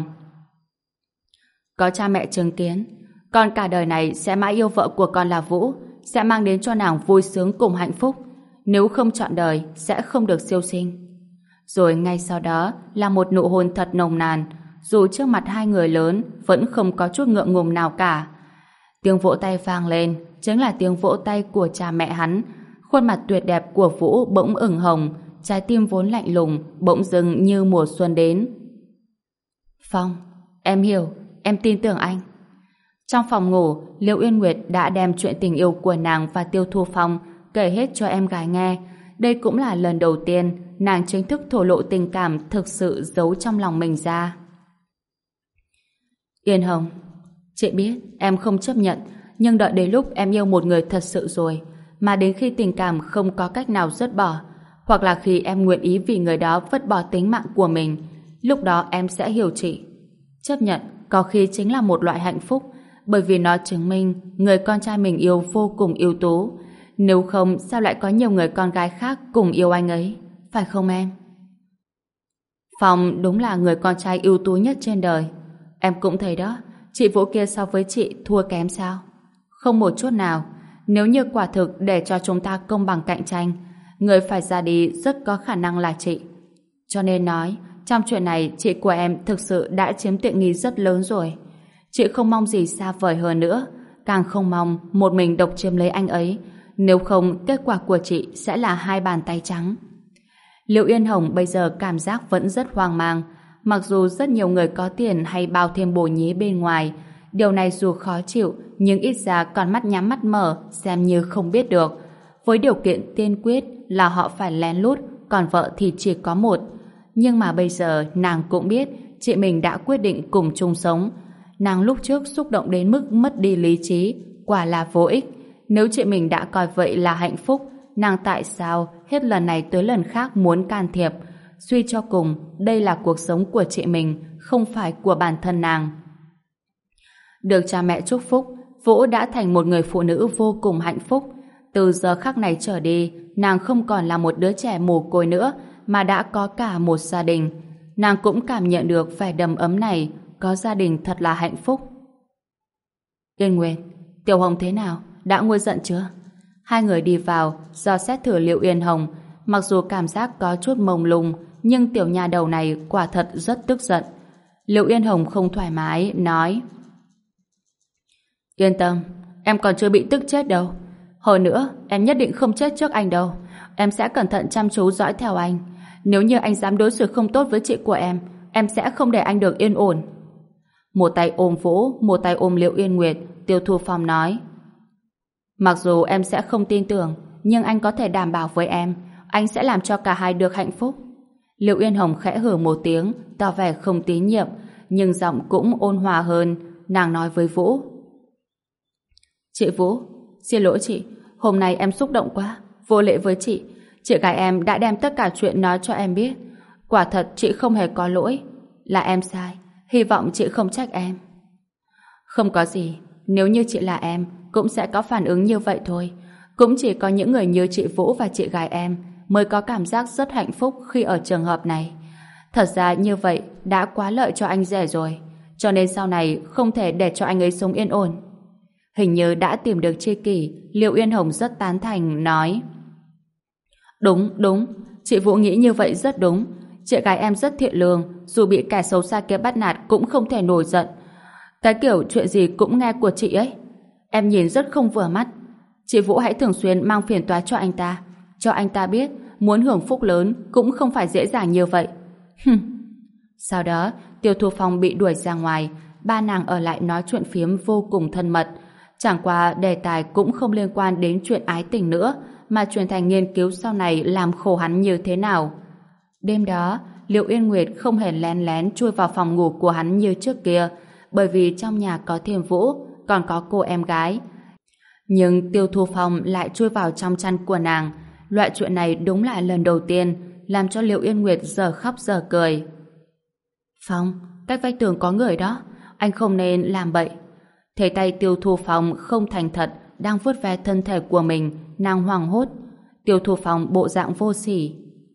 Có cha mẹ chứng kiến, con cả đời này sẽ mãi yêu vợ của con là Vũ, sẽ mang đến cho nàng vui sướng cùng hạnh phúc. Nếu không trọn đời, sẽ không được siêu sinh. Rồi ngay sau đó là một nụ hôn thật nồng nàn, dù trước mặt hai người lớn vẫn không có chút ngượng ngùng nào cả. Tiếng vỗ tay vang lên, chính là tiếng vỗ tay của cha mẹ hắn. Khuôn mặt tuyệt đẹp của Vũ bỗng ửng hồng, trái tim vốn lạnh lùng bỗng dưng như mùa xuân đến. Phong, em hiểu, em tin tưởng anh. Trong phòng ngủ, Liễu Yên Nguyệt đã đem chuyện tình yêu của nàng và Tiêu Thu Phong kể hết cho em gái nghe. Đây cũng là lần đầu tiên nàng chính thức thổ lộ tình cảm thực sự giấu trong lòng mình ra. Yên Hồng, chị biết em không chấp nhận, nhưng đợi đến lúc em yêu một người thật sự rồi, mà đến khi tình cảm không có cách nào dứt bỏ, hoặc là khi em nguyện ý vì người đó vứt bỏ tính mạng của mình, lúc đó em sẽ hiểu chị. Chấp nhận có khi chính là một loại hạnh phúc, bởi vì nó chứng minh người con trai mình yêu vô cùng ưu tú. Nếu không, sao lại có nhiều người con gái khác cùng yêu anh ấy, phải không em? Phong đúng là người con trai ưu tú nhất trên đời. Em cũng thấy đó, chị Vũ kia so với chị thua kém sao? Không một chút nào. Nếu như quả thực để cho chúng ta công bằng cạnh tranh, người phải ra đi rất có khả năng là chị. Cho nên nói, trong chuyện này chị của em thực sự đã chiếm tiện nghi rất lớn rồi. Chị không mong gì xa vời hơn nữa, càng không mong một mình độc chiếm lấy anh ấy. Nếu không, kết quả của chị sẽ là hai bàn tay trắng. Liễu Yên Hồng bây giờ cảm giác vẫn rất hoang mang. Mặc dù rất nhiều người có tiền hay bao thêm bồ nhí bên ngoài, điều này dù khó chịu, nhưng ít ra còn mắt nhắm mắt mở, xem như không biết được. Với điều kiện tiên quyết là họ phải lén lút, còn vợ thì chỉ có một. Nhưng mà bây giờ nàng cũng biết chị mình đã quyết định cùng chung sống. Nàng lúc trước xúc động đến mức mất đi lý trí, quả là vô ích. Nếu chị mình đã coi vậy là hạnh phúc, nàng tại sao hết lần này tới lần khác muốn can thiệp? Suy cho cùng, đây là cuộc sống của chị mình, không phải của bản thân nàng. Được cha mẹ chúc phúc, Vũ đã thành một người phụ nữ vô cùng hạnh phúc. Từ giờ khắc này trở đi, nàng không còn là một đứa trẻ mồ côi nữa, mà đã có cả một gia đình. Nàng cũng cảm nhận được vẻ đầm ấm này, có gia đình thật là hạnh phúc. Yên Nguyệt, Tiểu Hồng thế nào? Đã nguôi giận chưa? Hai người đi vào, dò xét thử Liệu Yên Hồng. Mặc dù cảm giác có chút mông lung, nhưng tiểu nha đầu này quả thật rất tức giận. Liệu Yên Hồng không thoải mái, nói: Yên tâm, em còn chưa bị tức chết đâu. Hồi nữa, em nhất định không chết trước anh đâu. Em sẽ cẩn thận chăm chú dõi theo anh. Nếu như anh dám đối xử không tốt với chị của em sẽ không để anh được yên ổn. Một tay ôm Vũ, một tay ôm Liệu Yên Nguyệt, Tiêu Thu Phong nói: Mặc dù em sẽ không tin tưởng, nhưng anh có thể đảm bảo với em, anh sẽ làm cho cả hai được hạnh phúc. Liệu Yên Hồng khẽ hừ một tiếng, tỏ vẻ không tín nhiệm, nhưng giọng cũng ôn hòa hơn. Nàng nói với Vũ: Chị Vũ, xin lỗi chị, hôm nay em xúc động quá, vô lễ với chị. Chị gái em đã đem tất cả chuyện nói cho em biết. Quả thật chị không hề có lỗi, là em sai, hy vọng chị không trách em. Không có gì, nếu như chị là em, cũng sẽ có phản ứng như vậy thôi. Cũng chỉ có những người như chị Vũ và chị gái em mới có cảm giác rất hạnh phúc khi ở trường hợp này. Thật ra như vậy đã quá lợi cho anh rể rồi, cho nên sau này không thể để cho anh ấy sống yên ổn. Hình như đã tìm được tri kỷ, Liệu Yên Hồng rất tán thành, nói: Đúng, chị Vũ nghĩ như vậy rất đúng. Chị gái em rất thiện lương, dù bị kẻ xấu xa kia bắt nạt cũng không thể nổi giận. Cái kiểu chuyện gì cũng nghe của chị ấy, em nhìn rất không vừa mắt. Chị Vũ hãy thường xuyên mang phiền toái cho anh ta biết muốn hưởng phúc lớn cũng không phải dễ dàng như vậy. Sau đó, Tiêu Thu Phong bị đuổi ra ngoài, ba nàng ở lại nói chuyện phiếm vô cùng thân mật. Chẳng qua đề tài cũng không liên quan đến chuyện ái tình nữa, mà chuyển thành nghiên cứu sau này làm khổ hắn như thế nào. Đêm đó, Liệu Yên Nguyệt không hề lén lén chui vào phòng ngủ của hắn như trước kia, bởi vì trong nhà có thêm Vũ, còn có cô em gái. Nhưng Tiêu Thu Phong lại chui vào trong chăn của nàng. Loại chuyện này đúng là lần đầu tiên, làm cho Liệu Yên Nguyệt giờ khóc giờ cười. Phong, cách vách tường có người đó, anh không nên làm bậy. Thấy tay Tiêu Thu Phong không thành thật, đang vuốt ve thân thể của mình, nàng hoảng hốt. Tiêu Thu Phong bộ dạng vô sỉ.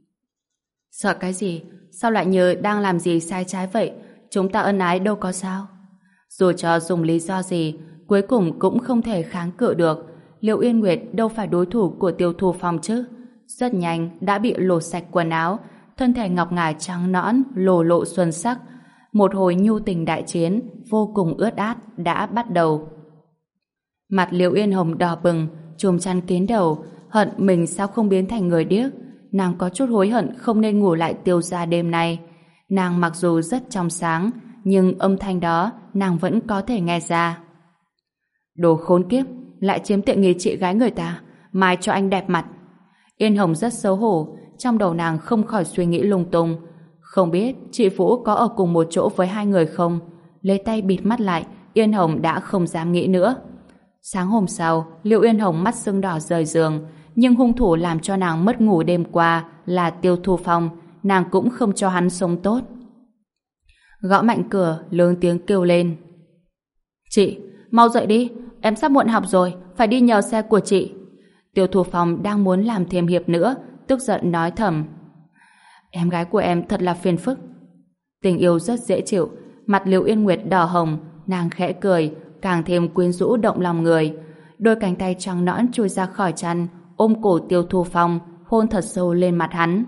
Sợ cái gì? Sao lại như đang làm gì sai trái vậy? Chúng ta ân ái đâu có sao? Dù cho dùng lý do gì, cuối cùng cũng không thể kháng cự được. Liệu Yên Nguyệt đâu phải đối thủ của Tiêu Thu Phong chứ? Rất nhanh đã bị lột sạch quần áo, thân thể ngọc ngà trắng nõn, lồ lộ xuân sắc. Một hồi nhu tình đại chiến vô cùng ướt át đã bắt đầu. Mặt Liệu Yên Hồng đỏ bừng, chùm chăn kín đầu, hận mình sao không biến thành người điếc. Nàng có chút hối hận không nên ngủ lại Tiêu gia đêm nay. Nàng mặc dù rất trong sáng, nhưng âm thanh đó nàng vẫn có thể nghe ra. Đồ khốn kiếp, lại chiếm tiện nghi chị gái người ta, mai cho anh đẹp mặt. Yên Hồng rất xấu hổ, trong đầu nàng không khỏi suy nghĩ lung tung. Không biết chị Vũ có ở cùng một chỗ với hai người không? Lấy tay bịt mắt lại, Yên Hồng đã không dám nghĩ nữa. Sáng hôm sau, Liệu Yên Hồng mắt sưng đỏ rời giường, nhưng hung thủ làm cho nàng mất ngủ đêm qua là Tiêu Thu Phong, nàng cũng không cho hắn sống tốt. Gõ mạnh cửa, lớn tiếng kêu lên: Chị, mau dậy đi, em sắp muộn học rồi, phải đi nhờ xe của chị. Tiêu Thu Phong đang muốn làm thêm hiệp nữa, tức giận nói thầm: Em gái của em thật là phiền phức. Tình yêu rất dễ chịu, mặt Liệu Yên Nguyệt đỏ hồng, nàng khẽ cười, càng thêm quyến rũ động lòng người. Đôi cánh tay trắng nõn chui ra khỏi chăn, ôm cổ Tiêu Thu Phong, hôn thật sâu lên mặt hắn.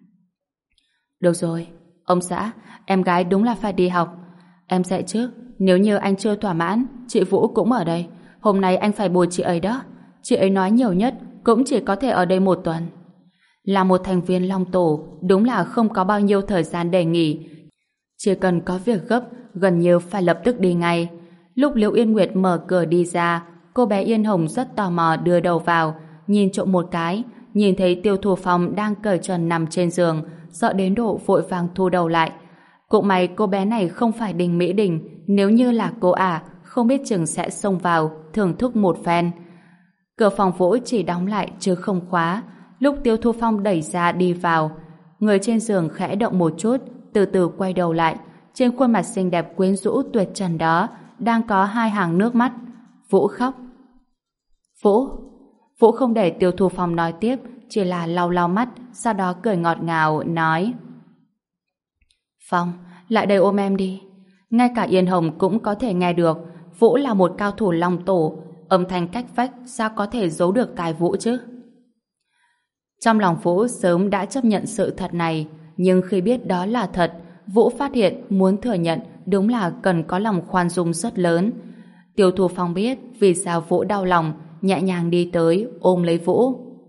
Được rồi, ông xã, em gái đúng là phải đi học. Em dạy trước, nếu như anh chưa thỏa mãn, chị Vũ cũng ở đây. Hôm nay anh phải bồi chị ấy đó. Chị ấy nói nhiều nhất cũng chỉ có thể ở đây 1 tuần. Là một thành viên Long Tổ, đúng là không có bao nhiêu thời gian để nghỉ. Chỉ cần có việc gấp, gần như phải lập tức đi ngay. Lúc Liễu Yên Nguyệt mở cửa đi ra, cô bé Yên Hồng rất tò mò đưa đầu vào, nhìn trộm một cái, nhìn thấy Tiêu Thu Phong đang cởi trần nằm trên giường, sợ đến độ vội vàng thu đầu lại. Cũng may cô bé này không phải Đình Mỹ Đình, nếu như là cô không biết chừng sẽ xông vào, thưởng thức một phen. Cửa phòng Vũ chỉ đóng lại chứ không khóa. Lúc Tiêu Thu Phong đẩy ra đi vào, Người trên giường khẽ động một chút, từ từ quay đầu lại. Trên khuôn mặt xinh đẹp quyến rũ tuyệt trần đó đang có hai hàng nước mắt. Vũ khóc. Vũ! Vũ không để Tiêu Thu Phong nói tiếp, chỉ là lau lau mắt, sau đó cười ngọt ngào, nói: Phong, lại đây ôm em đi. Ngay cả Yên Hồng cũng có thể nghe được. Vũ là một cao thủ long tổ, âm thanh cách vách sao có thể giấu được tai Vũ chứ? Trong lòng Vũ sớm đã chấp nhận sự thật này, nhưng khi biết đó là thật, Vũ phát hiện muốn thừa nhận đúng là cần có lòng khoan dung rất lớn. Tiêu Thu Phong biết vì sao Vũ đau lòng, nhẹ nhàng đi tới ôm lấy Vũ.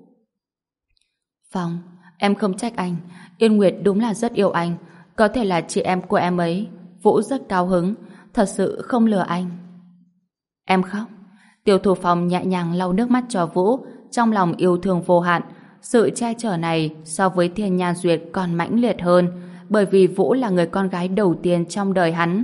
Phong, em không trách anh. Yên Nguyệt đúng là rất yêu anh, có thể là chị em của em ấy. Vũ rất cao hứng, thật sự không lừa anh. Em khóc. Tiêu Thu Phong nhẹ nhàng lau nước mắt cho Vũ, trong lòng yêu thương vô hạn. Sự che chở này so với Thiên Nhan Duyệt còn mãnh liệt hơn, bởi vì Vũ là người con gái đầu tiên trong đời hắn.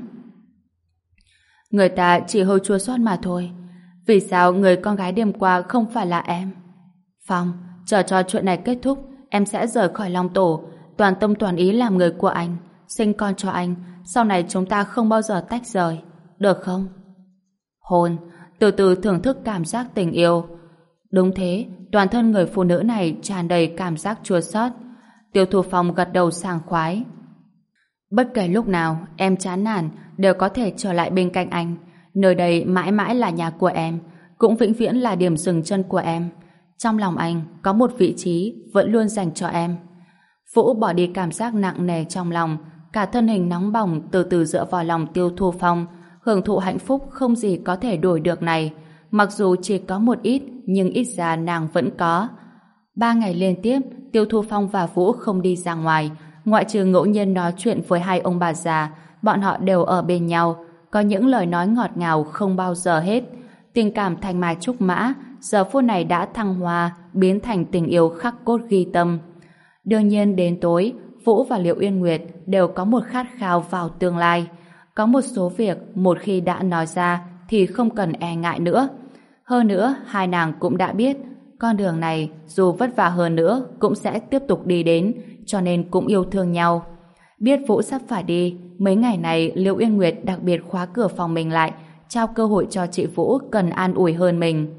Người ta chỉ hơi chua xót mà thôi. Vì sao người con gái đêm qua không phải là em? Phong, chờ cho chuyện này kết thúc, em sẽ rời khỏi Long Tổ, toàn tâm toàn ý làm người của anh, sinh con cho anh, sau này chúng ta không bao giờ tách rời, được không? Hôn, từ từ thưởng thức cảm giác tình yêu. Đúng thế, toàn thân người phụ nữ này tràn đầy cảm giác chua xót. Tiêu Thu Phong gật đầu sảng khoái. Bất kể lúc nào em chán nản đều có thể trở lại bên cạnh anh. Nơi đây mãi mãi là nhà của em, cũng vĩnh viễn là điểm dừng chân của em. Trong lòng anh có một vị trí vẫn luôn dành cho em. Vũ bỏ đi cảm giác nặng nề trong lòng, cả thân hình nóng bỏng từ từ dựa vào lòng Tiêu Thu Phong, hưởng thụ hạnh phúc không gì có thể đổi được này. Mặc dù chỉ có một ít, nhưng ít ra nàng vẫn có. 3 ngày liên tiếp, Tiêu Thu Phong và Vũ không đi ra ngoài, ngoại trừ ngẫu nhiên nói chuyện với hai ông bà già, bọn họ đều ở bên nhau, có những lời nói ngọt ngào không bao giờ hết. Tình cảm thanh mai trúc mã giờ phút này đã thăng hoa, biến thành tình yêu khắc cốt ghi tâm. Đương nhiên đến tối, Vũ và Liệu Uyên Nguyệt đều có một khát khao vào tương lai. Có một số việc một khi đã nói ra thì không cần e ngại nữa. Hơn nữa, hai nàng cũng đã biết con đường này dù vất vả hơn nữa cũng sẽ tiếp tục đi đến, cho nên cũng yêu thương nhau. Biết Vũ sắp phải đi, mấy ngày này Liệu Uyên Nguyệt đặc biệt khóa cửa phòng mình lại, trao cơ hội cho chị Vũ cần an ủi hơn mình.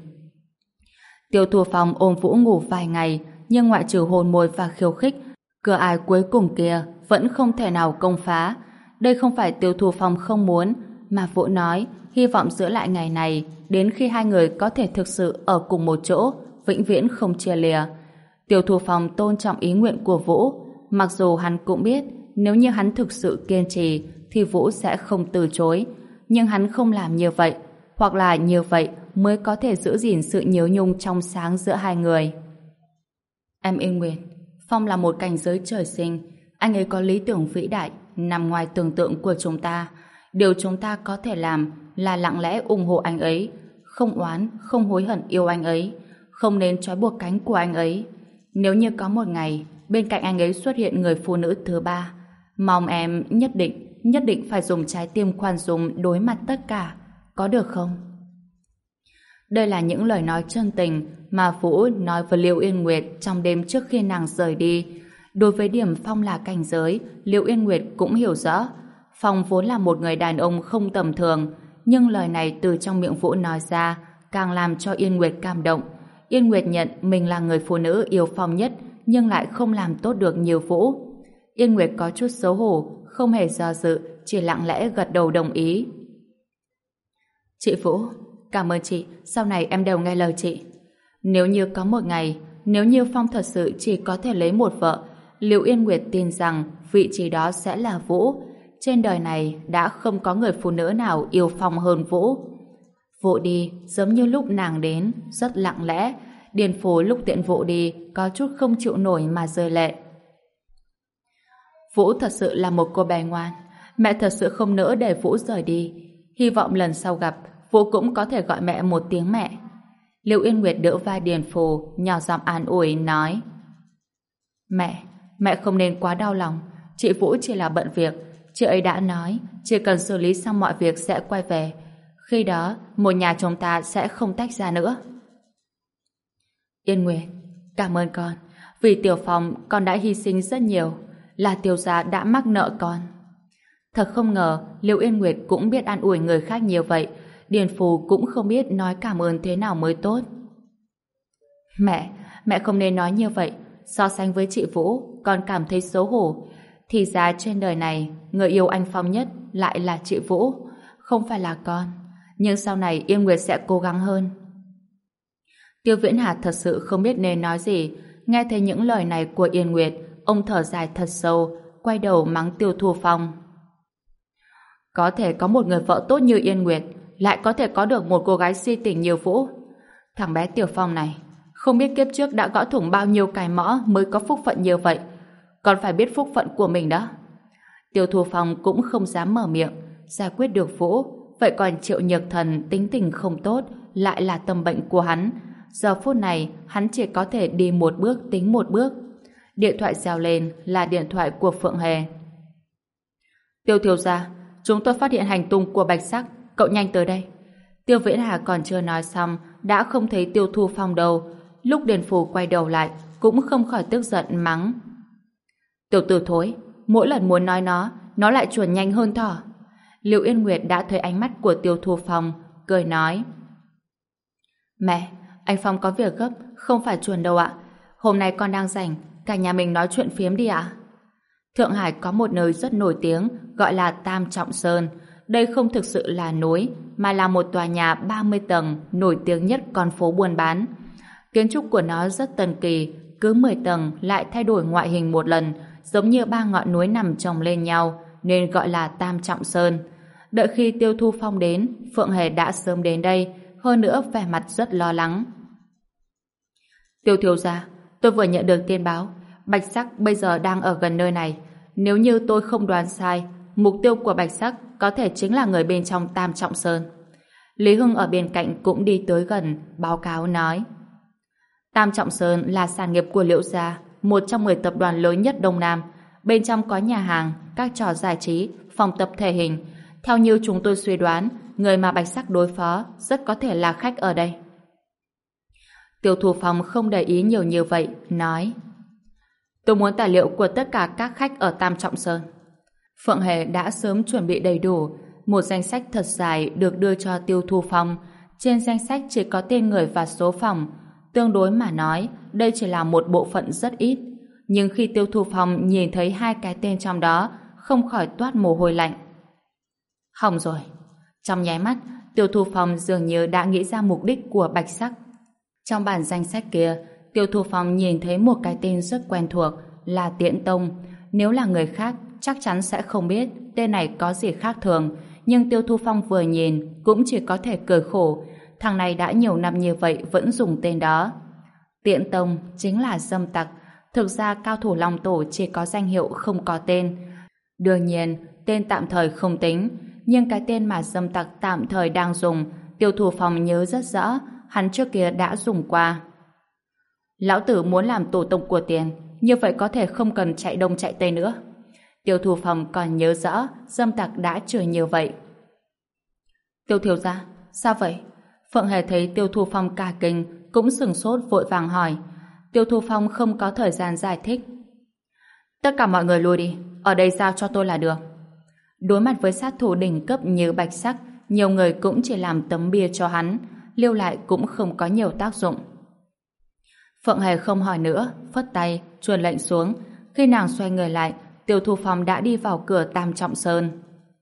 Tiêu Thu Phong ôm Vũ ngủ vài ngày, nhưng ngoại trừ hôn môi và khiêu khích, cửa ải cuối cùng kia vẫn không thể nào công phá. Đây không phải Tiêu Thu Phong không muốn, mà Vũ nói hy vọng giữ lại ngày này đến khi hai người có thể thực sự ở cùng một chỗ, vĩnh viễn không chia lìa. Tiêu Thu Phong tôn trọng ý nguyện của Vũ, mặc dù hắn cũng biết nếu như hắn thực sự kiên trì thì Vũ sẽ không từ chối, nhưng hắn không làm như vậy, hoặc là như vậy mới có thể giữ gìn sự nhớ nhung trong sáng giữa hai người. Em Yên Nguyệt, Phong là một cảnh giới trời sinh, anh ấy có lý tưởng vĩ đại nằm ngoài tưởng tượng của chúng ta. Điều chúng ta có thể làm là lặng lẽ ủng hộ anh ấy, không oán, không hối hận yêu anh ấy, không nên trói buộc cánh của anh ấy. Nếu như có một ngày bên cạnh anh ấy xuất hiện người phụ nữ thứ ba, mong em nhất định phải dùng trái tim khoan dung đối mặt tất cả, có được không? Đây là những lời nói chân tình mà Vũ nói với Liệu Yên Nguyệt trong đêm trước khi nàng rời đi. Đối với điểm Phong là cảnh giới, Liệu Yên Nguyệt cũng hiểu rõ. Phong vốn là một người đàn ông không tầm thường, nhưng lời này từ trong miệng Vũ nói ra càng làm cho Yên Nguyệt cảm động. Yên Nguyệt nhận mình là người phụ nữ yêu Phong nhất, nhưng lại không làm tốt được như Vũ. Yên Nguyệt có chút xấu hổ, không hề do dự, chỉ lặng lẽ gật đầu đồng ý. Chị Vũ, cảm ơn chị, sau này em đều nghe lời chị. Nếu như có một ngày, nếu như Phong thật sự chỉ có thể lấy một vợ, Liệu Yên Nguyệt tin rằng vị trí đó sẽ là Vũ. Trên đời này đã không có người phụ nữ nào yêu Phong hơn Vũ. Vũ đi giống như lúc nàng đến, rất lặng lẽ. Điền Phố lúc tiện Vũ đi có chút không chịu nổi mà rơi lệ. Vũ thật sự là một cô bé ngoan, mẹ thật sự không nỡ để Vũ rời đi. Hy vọng lần sau gặp Vũ cũng có thể gọi mẹ một tiếng mẹ. Liệu Yên Nguyệt đỡ vai Điền Phù, nhỏ giọng an ủi nói: Mẹ không nên quá đau lòng. Chị Vũ chỉ là bận việc. Chị ấy đã nói chỉ cần xử lý xong mọi việc sẽ quay về. Khi đó một nhà chúng ta sẽ không tách ra nữa. Yên Nguyệt, cảm ơn con. Vì Tiểu Phong con đã hy sinh rất nhiều, là Tiểu gia đã mắc nợ con. Thật không ngờ Liễu Yên Nguyệt cũng biết an ủi người khác nhiều vậy. Điền Phù cũng không biết nói cảm ơn thế nào mới tốt. Mẹ không nên nói như vậy. So sánh với chị Vũ, con cảm thấy xấu hổ. Thì ra trên đời này, người yêu anh Phong nhất lại là chị Vũ, không phải là con. Nhưng sau này Yên Nguyệt sẽ cố gắng hơn. Tiêu Viễn Hà thật sự không biết nên nói gì. Nghe thấy những lời này của Yên Nguyệt, ông thở dài thật sâu, quay đầu mắng Tiêu Thu Phong. Có thể có một người vợ tốt như Yên Nguyệt, lại có thể có được một cô gái si tình như Vũ. Thằng bé Tiểu Phong này, không biết kiếp trước đã gõ thủng bao nhiêu cái mõ mới có phúc phận như vậy. Còn phải biết phúc phận của mình đó. Tiêu Thu Phong cũng không dám mở miệng, giải quyết được Vũ. Vậy còn Triệu Nhược Thần tính tình không tốt, lại là tâm bệnh của hắn. Giờ phút này, hắn chỉ có thể đi một bước tính một bước. Điện thoại reo lên là điện thoại của Phượng Hề. Tiêu thiếu gia, chúng tôi phát hiện hành tung của Bạch Sắc, cậu nhanh tới đây. Tiêu Viễn Hà còn chưa nói xong, đã không thấy Tiêu Thu Phong đâu. Lúc Điền Phù quay đầu lại, cũng không khỏi tức giận mắng. Tiểu tử thối, mỗi lần muốn nói nó lại chuồn nhanh hơn thỏ. Liễu Yên Nguyệt đã thấy ánh mắt của Tiêu Thu Phong, cười nói. Mẹ, anh Phong có việc gấp, không phải chuồn đâu ạ. Hôm nay con đang rảnh, cả nhà mình nói chuyện phiếm đi ạ. Thượng Hải có một nơi rất nổi tiếng, gọi là Tam Trọng Sơn. Đây không thực sự là núi, mà là một tòa nhà 30 tầng, nổi tiếng nhất con phố buôn bán. Kiến trúc của nó rất tân kỳ, cứ 10 tầng lại thay đổi ngoại hình một lần, giống như ba ngọn núi nằm chồng lên nhau, nên gọi là Tam Trọng Sơn. Đợi khi Tiêu Thu Phong đến, Phượng Hề đã sớm đến đây, hơn nữa vẻ mặt rất lo lắng. Tiêu thiếu gia, tôi vừa nhận được tin báo, Bạch Sắc bây giờ đang ở gần nơi này. Nếu như tôi không đoán sai, mục tiêu của Bạch Sắc có thể chính là người bên trong Tam Trọng Sơn. Lý Hưng ở bên cạnh cũng đi tới gần, báo cáo nói. Tam Trọng Sơn là sản nghiệp của Liễu gia, một trong 10 tập đoàn lớn nhất Đông Nam. Bên trong có nhà hàng, các trò giải trí, phòng tập thể hình. Theo như chúng tôi suy đoán, người mà Bạch Sắc đối phó rất có thể là khách ở đây. Tiêu Thu Phong không để ý nhiều như vậy, nói. Tôi muốn tài liệu của tất cả các khách ở Tam Trọng Sơn. Phượng Hề đã sớm chuẩn bị đầy đủ, một danh sách thật dài được đưa cho Tiêu Thu Phong. Trên danh sách chỉ có tên người và số phòng. Tương đối mà nói, đây chỉ là một bộ phận rất ít. Nhưng khi Tiêu Thu Phong nhìn thấy hai cái tên trong đó, không khỏi toát mồ hôi lạnh. Hỏng rồi. Trong nháy mắt, Tiêu Thu Phong dường như đã nghĩ ra mục đích của Bạch Sắc. Trong bản danh sách kia, Tiêu Thu Phong nhìn thấy một cái tên rất quen thuộc là Tiễn Tông. Nếu là người khác, chắc chắn sẽ không biết tên này có gì khác thường. Nhưng Tiêu Thu Phong vừa nhìn cũng chỉ có thể cười khổ. Thằng này đã nhiều năm như vậy vẫn dùng tên đó. Tiễn Tông chính là dâm tặc. Thực ra cao thủ Long Tổ chỉ có danh hiệu không có tên. Đương nhiên, tên tạm thời không tính. Nhưng cái tên mà dâm tặc tạm thời đang dùng, Tiêu Thu Phong nhớ rất rõ. Hắn trước kia đã dùng qua. Lão tử muốn làm tổ tông của tiền, như vậy có thể không cần chạy đông chạy tây nữa. Tiêu Thu Phong còn nhớ rõ dâm tặc đã chửi như vậy. Tiêu thiếu gia, sao vậy? Phượng Hề thấy Tiêu Thu Phong cả kinh, cũng sửng sốt vội vàng hỏi. Tiêu Thu Phong không có thời gian giải thích. Tất cả mọi người lui đi, ở đây giao cho tôi là được. Đối mặt với sát thủ đỉnh cấp như Bạch Sắc, nhiều người cũng chỉ làm tấm bia cho hắn, lưu lại cũng không có nhiều tác dụng. Phượng Hề không hỏi nữa, phất tay, truyền lệnh xuống. Khi nàng xoay người lại, Tiêu Thu Phong đã đi vào cửa Tam Trọng Sơn.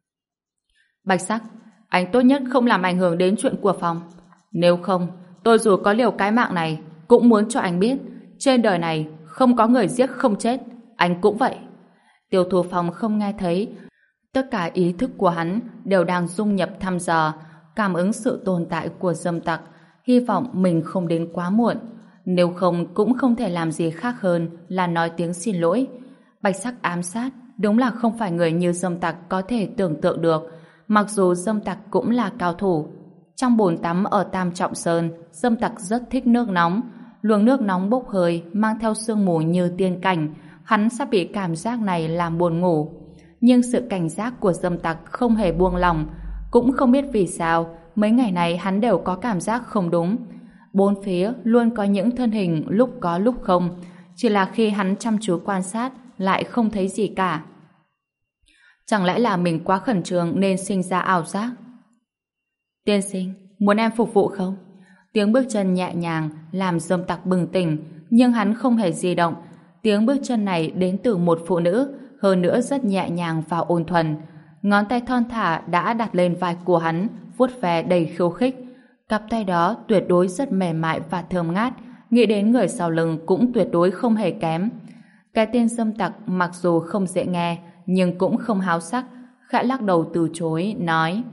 Bạch Sắc, anh tốt nhất không làm ảnh hưởng đến chuyện của Phong. Nếu không, tôi dù có liều cái mạng này, cũng muốn cho anh biết, trên đời này không có người giết không chết, anh cũng vậy. Tiêu Thu Phong không nghe thấy. Tất cả ý thức của hắn đều đang dung nhập thăm dò, cảm ứng sự tồn tại của dâm tặc, hy vọng mình không đến quá muộn. Nếu không cũng không thể làm gì khác hơn là nói tiếng xin lỗi. Bạch Sắc ám sát đúng là không phải người như dâm tặc có thể tưởng tượng được. Mặc dù dâm tặc cũng là cao thủ. Trong bồn tắm ở Tam Trọng Sơn, dâm tặc rất thích nước nóng. Luồng nước nóng bốc hơi mang theo sương mù như tiên cảnh. Hắn sắp bị cảm giác này làm buồn ngủ. Nhưng sự cảnh giác của dâm tặc không hề buông lỏng. Cũng không biết vì sao mấy ngày này hắn đều có cảm giác không đúng. Bốn phía luôn có những thân hình lúc có lúc không. chỉ là khi hắn chăm chú quan sát lại không thấy gì cả. Chẳng lẽ là mình quá khẩn trương nên sinh ra ảo giác? Tiên sinh, muốn em phục vụ không? Tiếng bước chân nhẹ nhàng làm Dâm Tặc bừng tỉnh, nhưng hắn không hề di động. Tiếng bước chân này đến từ một phụ nữ, hơn nữa rất nhẹ nhàng và ôn thuần. Ngón tay thon thả đã đặt lên vai của hắn, vuốt ve đầy khiêu khích. Cặp tay đó tuyệt đối rất mềm mại và thơm ngát, nghĩ đến người sau lưng cũng tuyệt đối không hề kém. Cái tên Dâm Tặc mặc dù không dễ nghe, nhưng cũng không háo sắc, khẽ lắc đầu từ chối, nói: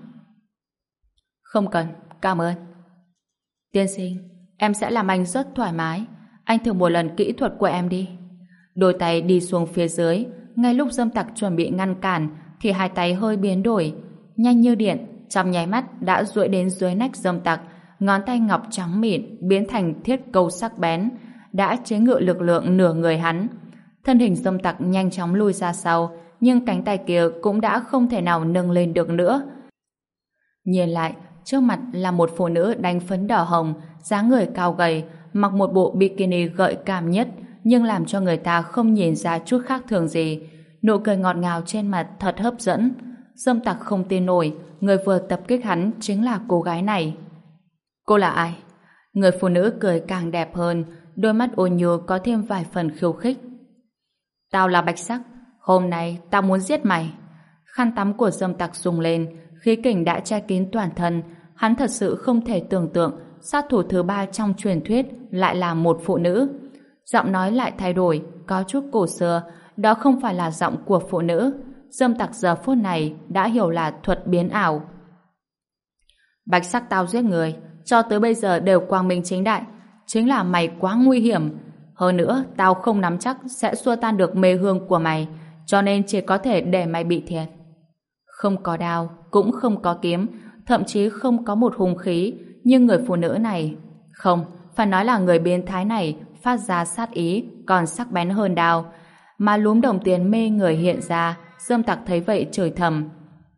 Không cần, cảm ơn. Tiên sinh, em sẽ làm anh rất thoải mái. Anh thử một lần kỹ thuật của em đi. Đôi tay đi xuống phía dưới, ngay lúc Dâm Tặc chuẩn bị ngăn cản, thì hai tay hơi biến đổi, nhanh như điện, trong nháy mắt đã duỗi đến dưới nách Dâm Tặc, ngón tay ngọc trắng mịn biến thành thiết câu sắc bén, đã chế ngự lực lượng nửa người hắn. Thân hình Dâm Tặc nhanh chóng lùi ra sau, nhưng cánh tay kia cũng đã không thể nào nâng lên được nữa. Nhìn lại, trước mặt là một phụ nữ đánh phấn đỏ hồng, dáng người cao gầy, mặc một bộ bikini gợi cảm nhất, nhưng làm cho người ta không nhìn ra chút khác thường gì. Nụ cười ngọt ngào trên mặt thật hấp dẫn. Dâm Tặc không tin nổi, người vừa tập kích hắn chính là cô gái này. Cô là ai? Người phụ nữ cười càng đẹp hơn, đôi mắt ôn nhu có thêm vài phần khiêu khích. Tao là Bạch Sắc, hôm nay tao muốn giết mày. Khăn tắm của Dâm Tặc rung lên, khí kình đã che kín toàn thân. Hắn thật sự không thể tưởng tượng sát thủ thứ ba trong truyền thuyết lại là một phụ nữ. Giọng nói lại thay đổi, có chút cổ xưa, đó không phải là giọng của phụ nữ. Dâm Tặc giờ phút này đã hiểu là thuật biến ảo. Bạch Sắc tao giết người, cho tới bây giờ đều quang minh chính đại, chính là mày quá nguy hiểm. Hơn nữa, tao không nắm chắc sẽ xua tan được mê hương của mày, cho nên chỉ có thể để mày bị thiệt. Không có đao, cũng không có kiếm, thậm chí không có một hung khí, nhưng người phụ nữ này, không, phải nói là người biến thái này phát ra sát ý còn sắc bén hơn đao. Mà lúm đồng tiền mê người hiện ra, Dâm Tặc thấy vậy chửi thầm.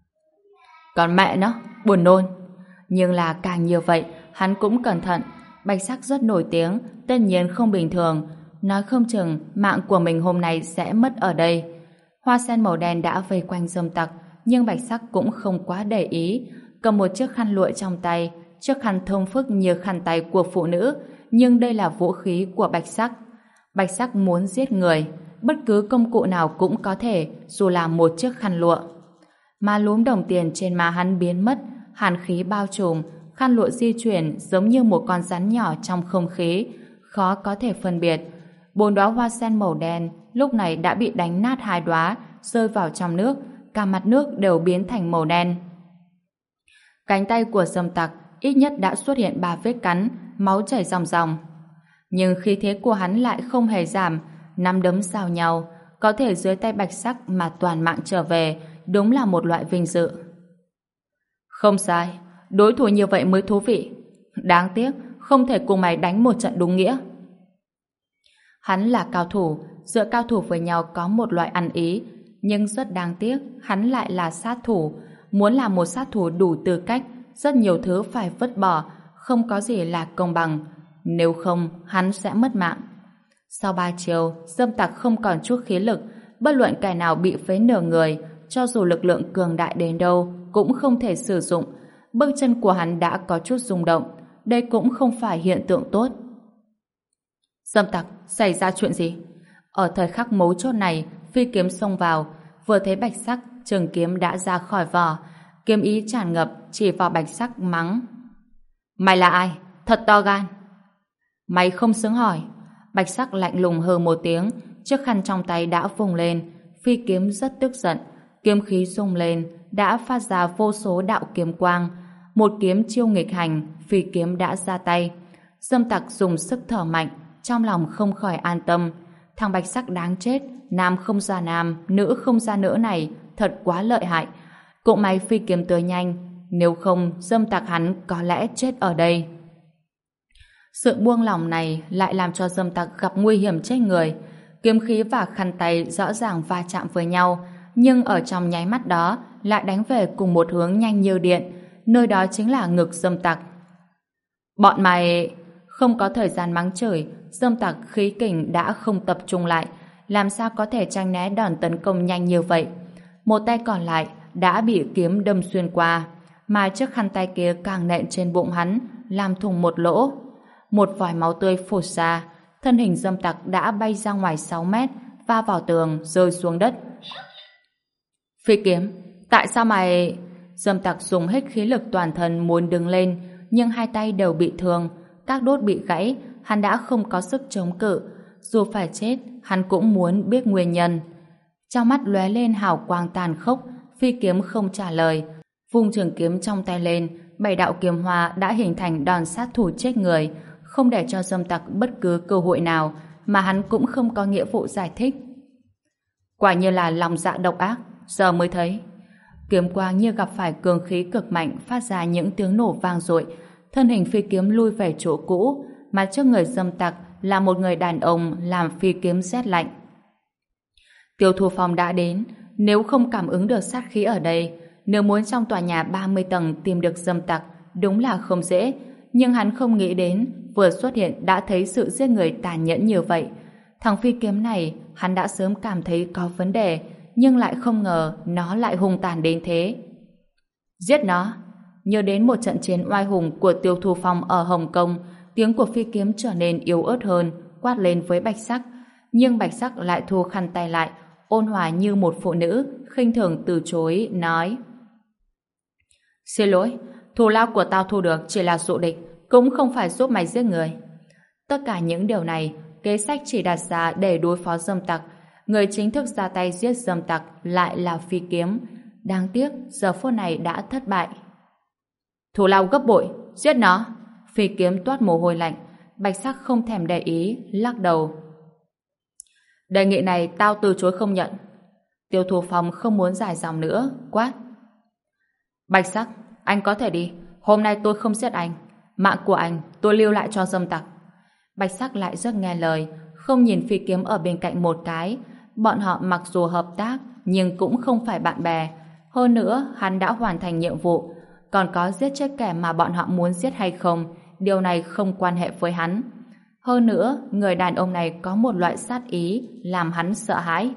Còn mẹ nó, buồn nôn. Nhưng là càng như vậy, hắn cũng cẩn thận. Bạch Sắc rất nổi tiếng, tất nhiên không bình thường. Nói không chừng mạng của mình hôm nay sẽ mất ở đây. Hoa sen màu đen đã vây quanh Dâm Tặc, nhưng Bạch Sắc cũng không quá để ý. Cầm một chiếc khăn lụa trong tay, chiếc khăn thông phức như khăn tay của phụ nữ, nhưng đây là vũ khí của Bạch Sắc. Bạch Sắc muốn giết người, bất cứ công cụ nào cũng có thể, dù là một chiếc khăn lụa. Mà lúm đồng tiền trên má hắn biến mất, hàn khí bao trùm, khăn lụa di chuyển giống như một con rắn nhỏ trong không khí, khó có thể phân biệt. 4 đóa hoa sen màu đen lúc này đã bị đánh nát 2 đóa, rơi vào trong nước, cả mặt nước đều biến thành màu đen. Cánh tay của Dâm Tặc ít nhất đã xuất hiện 3 vết cắn, máu chảy ròng ròng. Nhưng khí thế của hắn lại không hề giảm, nắm đấm giao nhau, có thể dưới tay Bạch Sắc mà toàn mạng trở về, đúng là một loại vinh dự. Không sai, đối thủ như vậy mới thú vị. Đáng tiếc, không thể cùng mày đánh một trận đúng nghĩa. Hắn là cao thủ, giữa cao thủ với nhau có một loại ăn ý, nhưng rất đáng tiếc, hắn lại là sát thủ. Muốn làm một sát thủ đủ tư cách, rất nhiều thứ phải vứt bỏ, không có gì là công bằng. Nếu không, hắn sẽ mất mạng. Sau 3 chiều, Dâm Tặc không còn chút khí lực, bất luận kẻ nào bị phế nửa người, cho dù lực lượng cường đại đến đâu, cũng không thể sử dụng. Bước chân của hắn đã có chút rung động, đây cũng không phải hiện tượng tốt. Dâm Tặc, xảy ra chuyện gì? Ở thời khắc mấu chốt này, phi kiếm xông vào, vừa thấy Bạch Sắc, trường kiếm đã ra khỏi vỏ, kiếm ý tràn ngập, chỉ vào Bạch Sắc mắng. Mày là ai? Thật to gan. Mày không xứng hỏi. Bạch Sắc lạnh lùng hừ một tiếng, chiếc khăn trong tay đã vùng lên, phi kiếm rất tức giận, kiếm khí rung lên, đã phát ra vô số đạo kiếm quang. Một kiếm chiêu nghịch hành, phi kiếm đã ra tay. Dâm Tặc dùng sức thở mạnh, trong lòng không khỏi an tâm. Thằng Bạch Sắc đáng chết, nam không ra nam, nữ không ra nữ này, thật quá lợi hại. Cũng may phi kiếm tới nhanh, nếu không Dâm Tặc hắn có lẽ chết ở đây. Sự buông lỏng này lại làm cho Dâm Tặc gặp nguy hiểm chết người. Kiếm khí và khăn tay rõ ràng va chạm với nhau, nhưng ở trong nháy mắt đó lại đánh về cùng một hướng nhanh như điện, nơi đó chính là ngực Dâm Tặc. Bọn mày... Không có thời gian mắng chửi, Dâm Tặc khí kình đã không tập trung lại, làm sao có thể tránh né đòn tấn công nhanh như vậy. Một tay còn lại đã bị kiếm đâm xuyên qua, mà chiếc khăn tay kia càng nện trên bụng hắn, làm thủng một lỗ. Một vòi máu tươi phụt ra, thân hình Dâm Tặc đã bay ra ngoài 6 mét, va vào tường, rơi xuống đất. Phi Kiếm, tại sao mày... Dâm Tặc dùng hết khí lực toàn thân muốn đứng lên, nhưng hai tay đều bị thương, các đốt bị gãy, hắn đã không có sức chống cự. Dù phải chết, hắn cũng muốn biết nguyên nhân. Trong mắt lóe lên hào quang tàn khốc, Phi Kiếm không trả lời. Vung trường kiếm trong tay lên, 7 đạo kiếm hoa đã hình thành đòn sát thủ chết người, không để cho Dâm Tặc bất cứ cơ hội nào, mà hắn cũng không có nghĩa vụ giải thích. Quả như là lòng dạ độc ác, giờ mới thấy. Kiếm quang như gặp phải cường khí cực mạnh, phát ra những tiếng nổ vang dội. Thân hình Phi Kiếm lui về chỗ cũ, mà trước người Dâm Tặc là một người đàn ông làm Phi Kiếm rét lạnh. Tiêu Thu Phong đã đến, nếu không cảm ứng được sát khí ở đây, nếu muốn trong tòa nhà 30 tầng tìm được Dâm Tặc, đúng là không dễ, nhưng hắn không nghĩ đến vừa xuất hiện đã thấy sự giết người tàn nhẫn như vậy. Thằng Phi Kiếm này, hắn đã sớm cảm thấy có vấn đề, nhưng lại không ngờ nó lại hung tàn đến thế. Giết nó! Nhớ đến một trận chiến oai hùng của Tiêu Thu Phong ở Hồng Kông, tiếng của Phi Kiếm trở nên yếu ớt hơn, quát lên với Bạch Sắc, nhưng Bạch Sắc lại thu khăn tay lại, ôn hòa như một phụ nữ, khinh thường từ chối, nói: Xin lỗi, thù lao của tao thu được chỉ là dụ địch, cũng không phải giúp mày giết người. Tất cả những điều này, kế sách chỉ đặt ra để đối phó Dâm Tặc. Người chính thức ra tay giết Dâm Tặc lại là Phi Kiếm. Đáng tiếc, giờ phút này đã thất bại. Thù lao gấp bội, giết nó! Phi Kiếm toát mồ hôi lạnh. Bạch Sắc không thèm để ý, lắc đầu. Đề nghị này tao từ chối không nhận. Tiêu Thu Phong không muốn dài dòng nữa, quát: Bạch Sắc, anh có thể đi. Hôm nay tôi không giết anh. Mạng của anh tôi lưu lại cho Dâm Tặc. Bạch Sắc lại rất nghe lời, không nhìn Phi Kiếm ở bên cạnh một cái. Bọn họ mặc dù hợp tác, nhưng cũng không phải bạn bè. Hơn nữa, hắn đã hoàn thành nhiệm vụ. Còn có giết chết kẻ mà bọn họ muốn giết hay không, điều này không quan hệ với hắn. Hơn nữa, người đàn ông này có một loại sát ý làm hắn sợ hãi.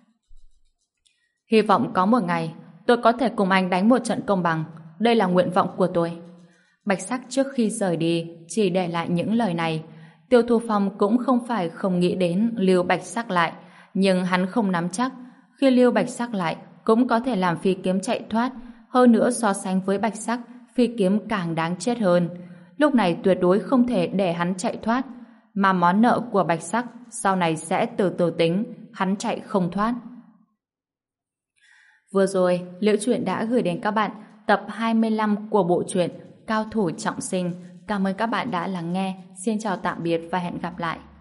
Hy vọng có một ngày tôi có thể cùng anh đánh một trận công bằng. Đây là nguyện vọng của tôi. Bạch Sắc trước khi rời đi chỉ để lại những lời này. Tiêu Thu Phong cũng không phải không nghĩ đến lưu Bạch Sắc lại, nhưng hắn không nắm chắc. Khi lưu Bạch Sắc lại cũng có thể làm Phi Kiếm chạy thoát. Hơn nữa so sánh với Bạch Sắc, Phi Kiếm càng đáng chết hơn. Lúc này tuyệt đối không thể để hắn chạy thoát, mà món nợ của Bạch Sắc sau này sẽ từ từ tính, hắn chạy không thoát. Vừa rồi, Liễu Chuyện đã gửi đến các bạn tập 25 của bộ truyện Cao Thủ Trọng Sinh. Cảm ơn các bạn đã lắng nghe. Xin chào tạm biệt và hẹn gặp lại.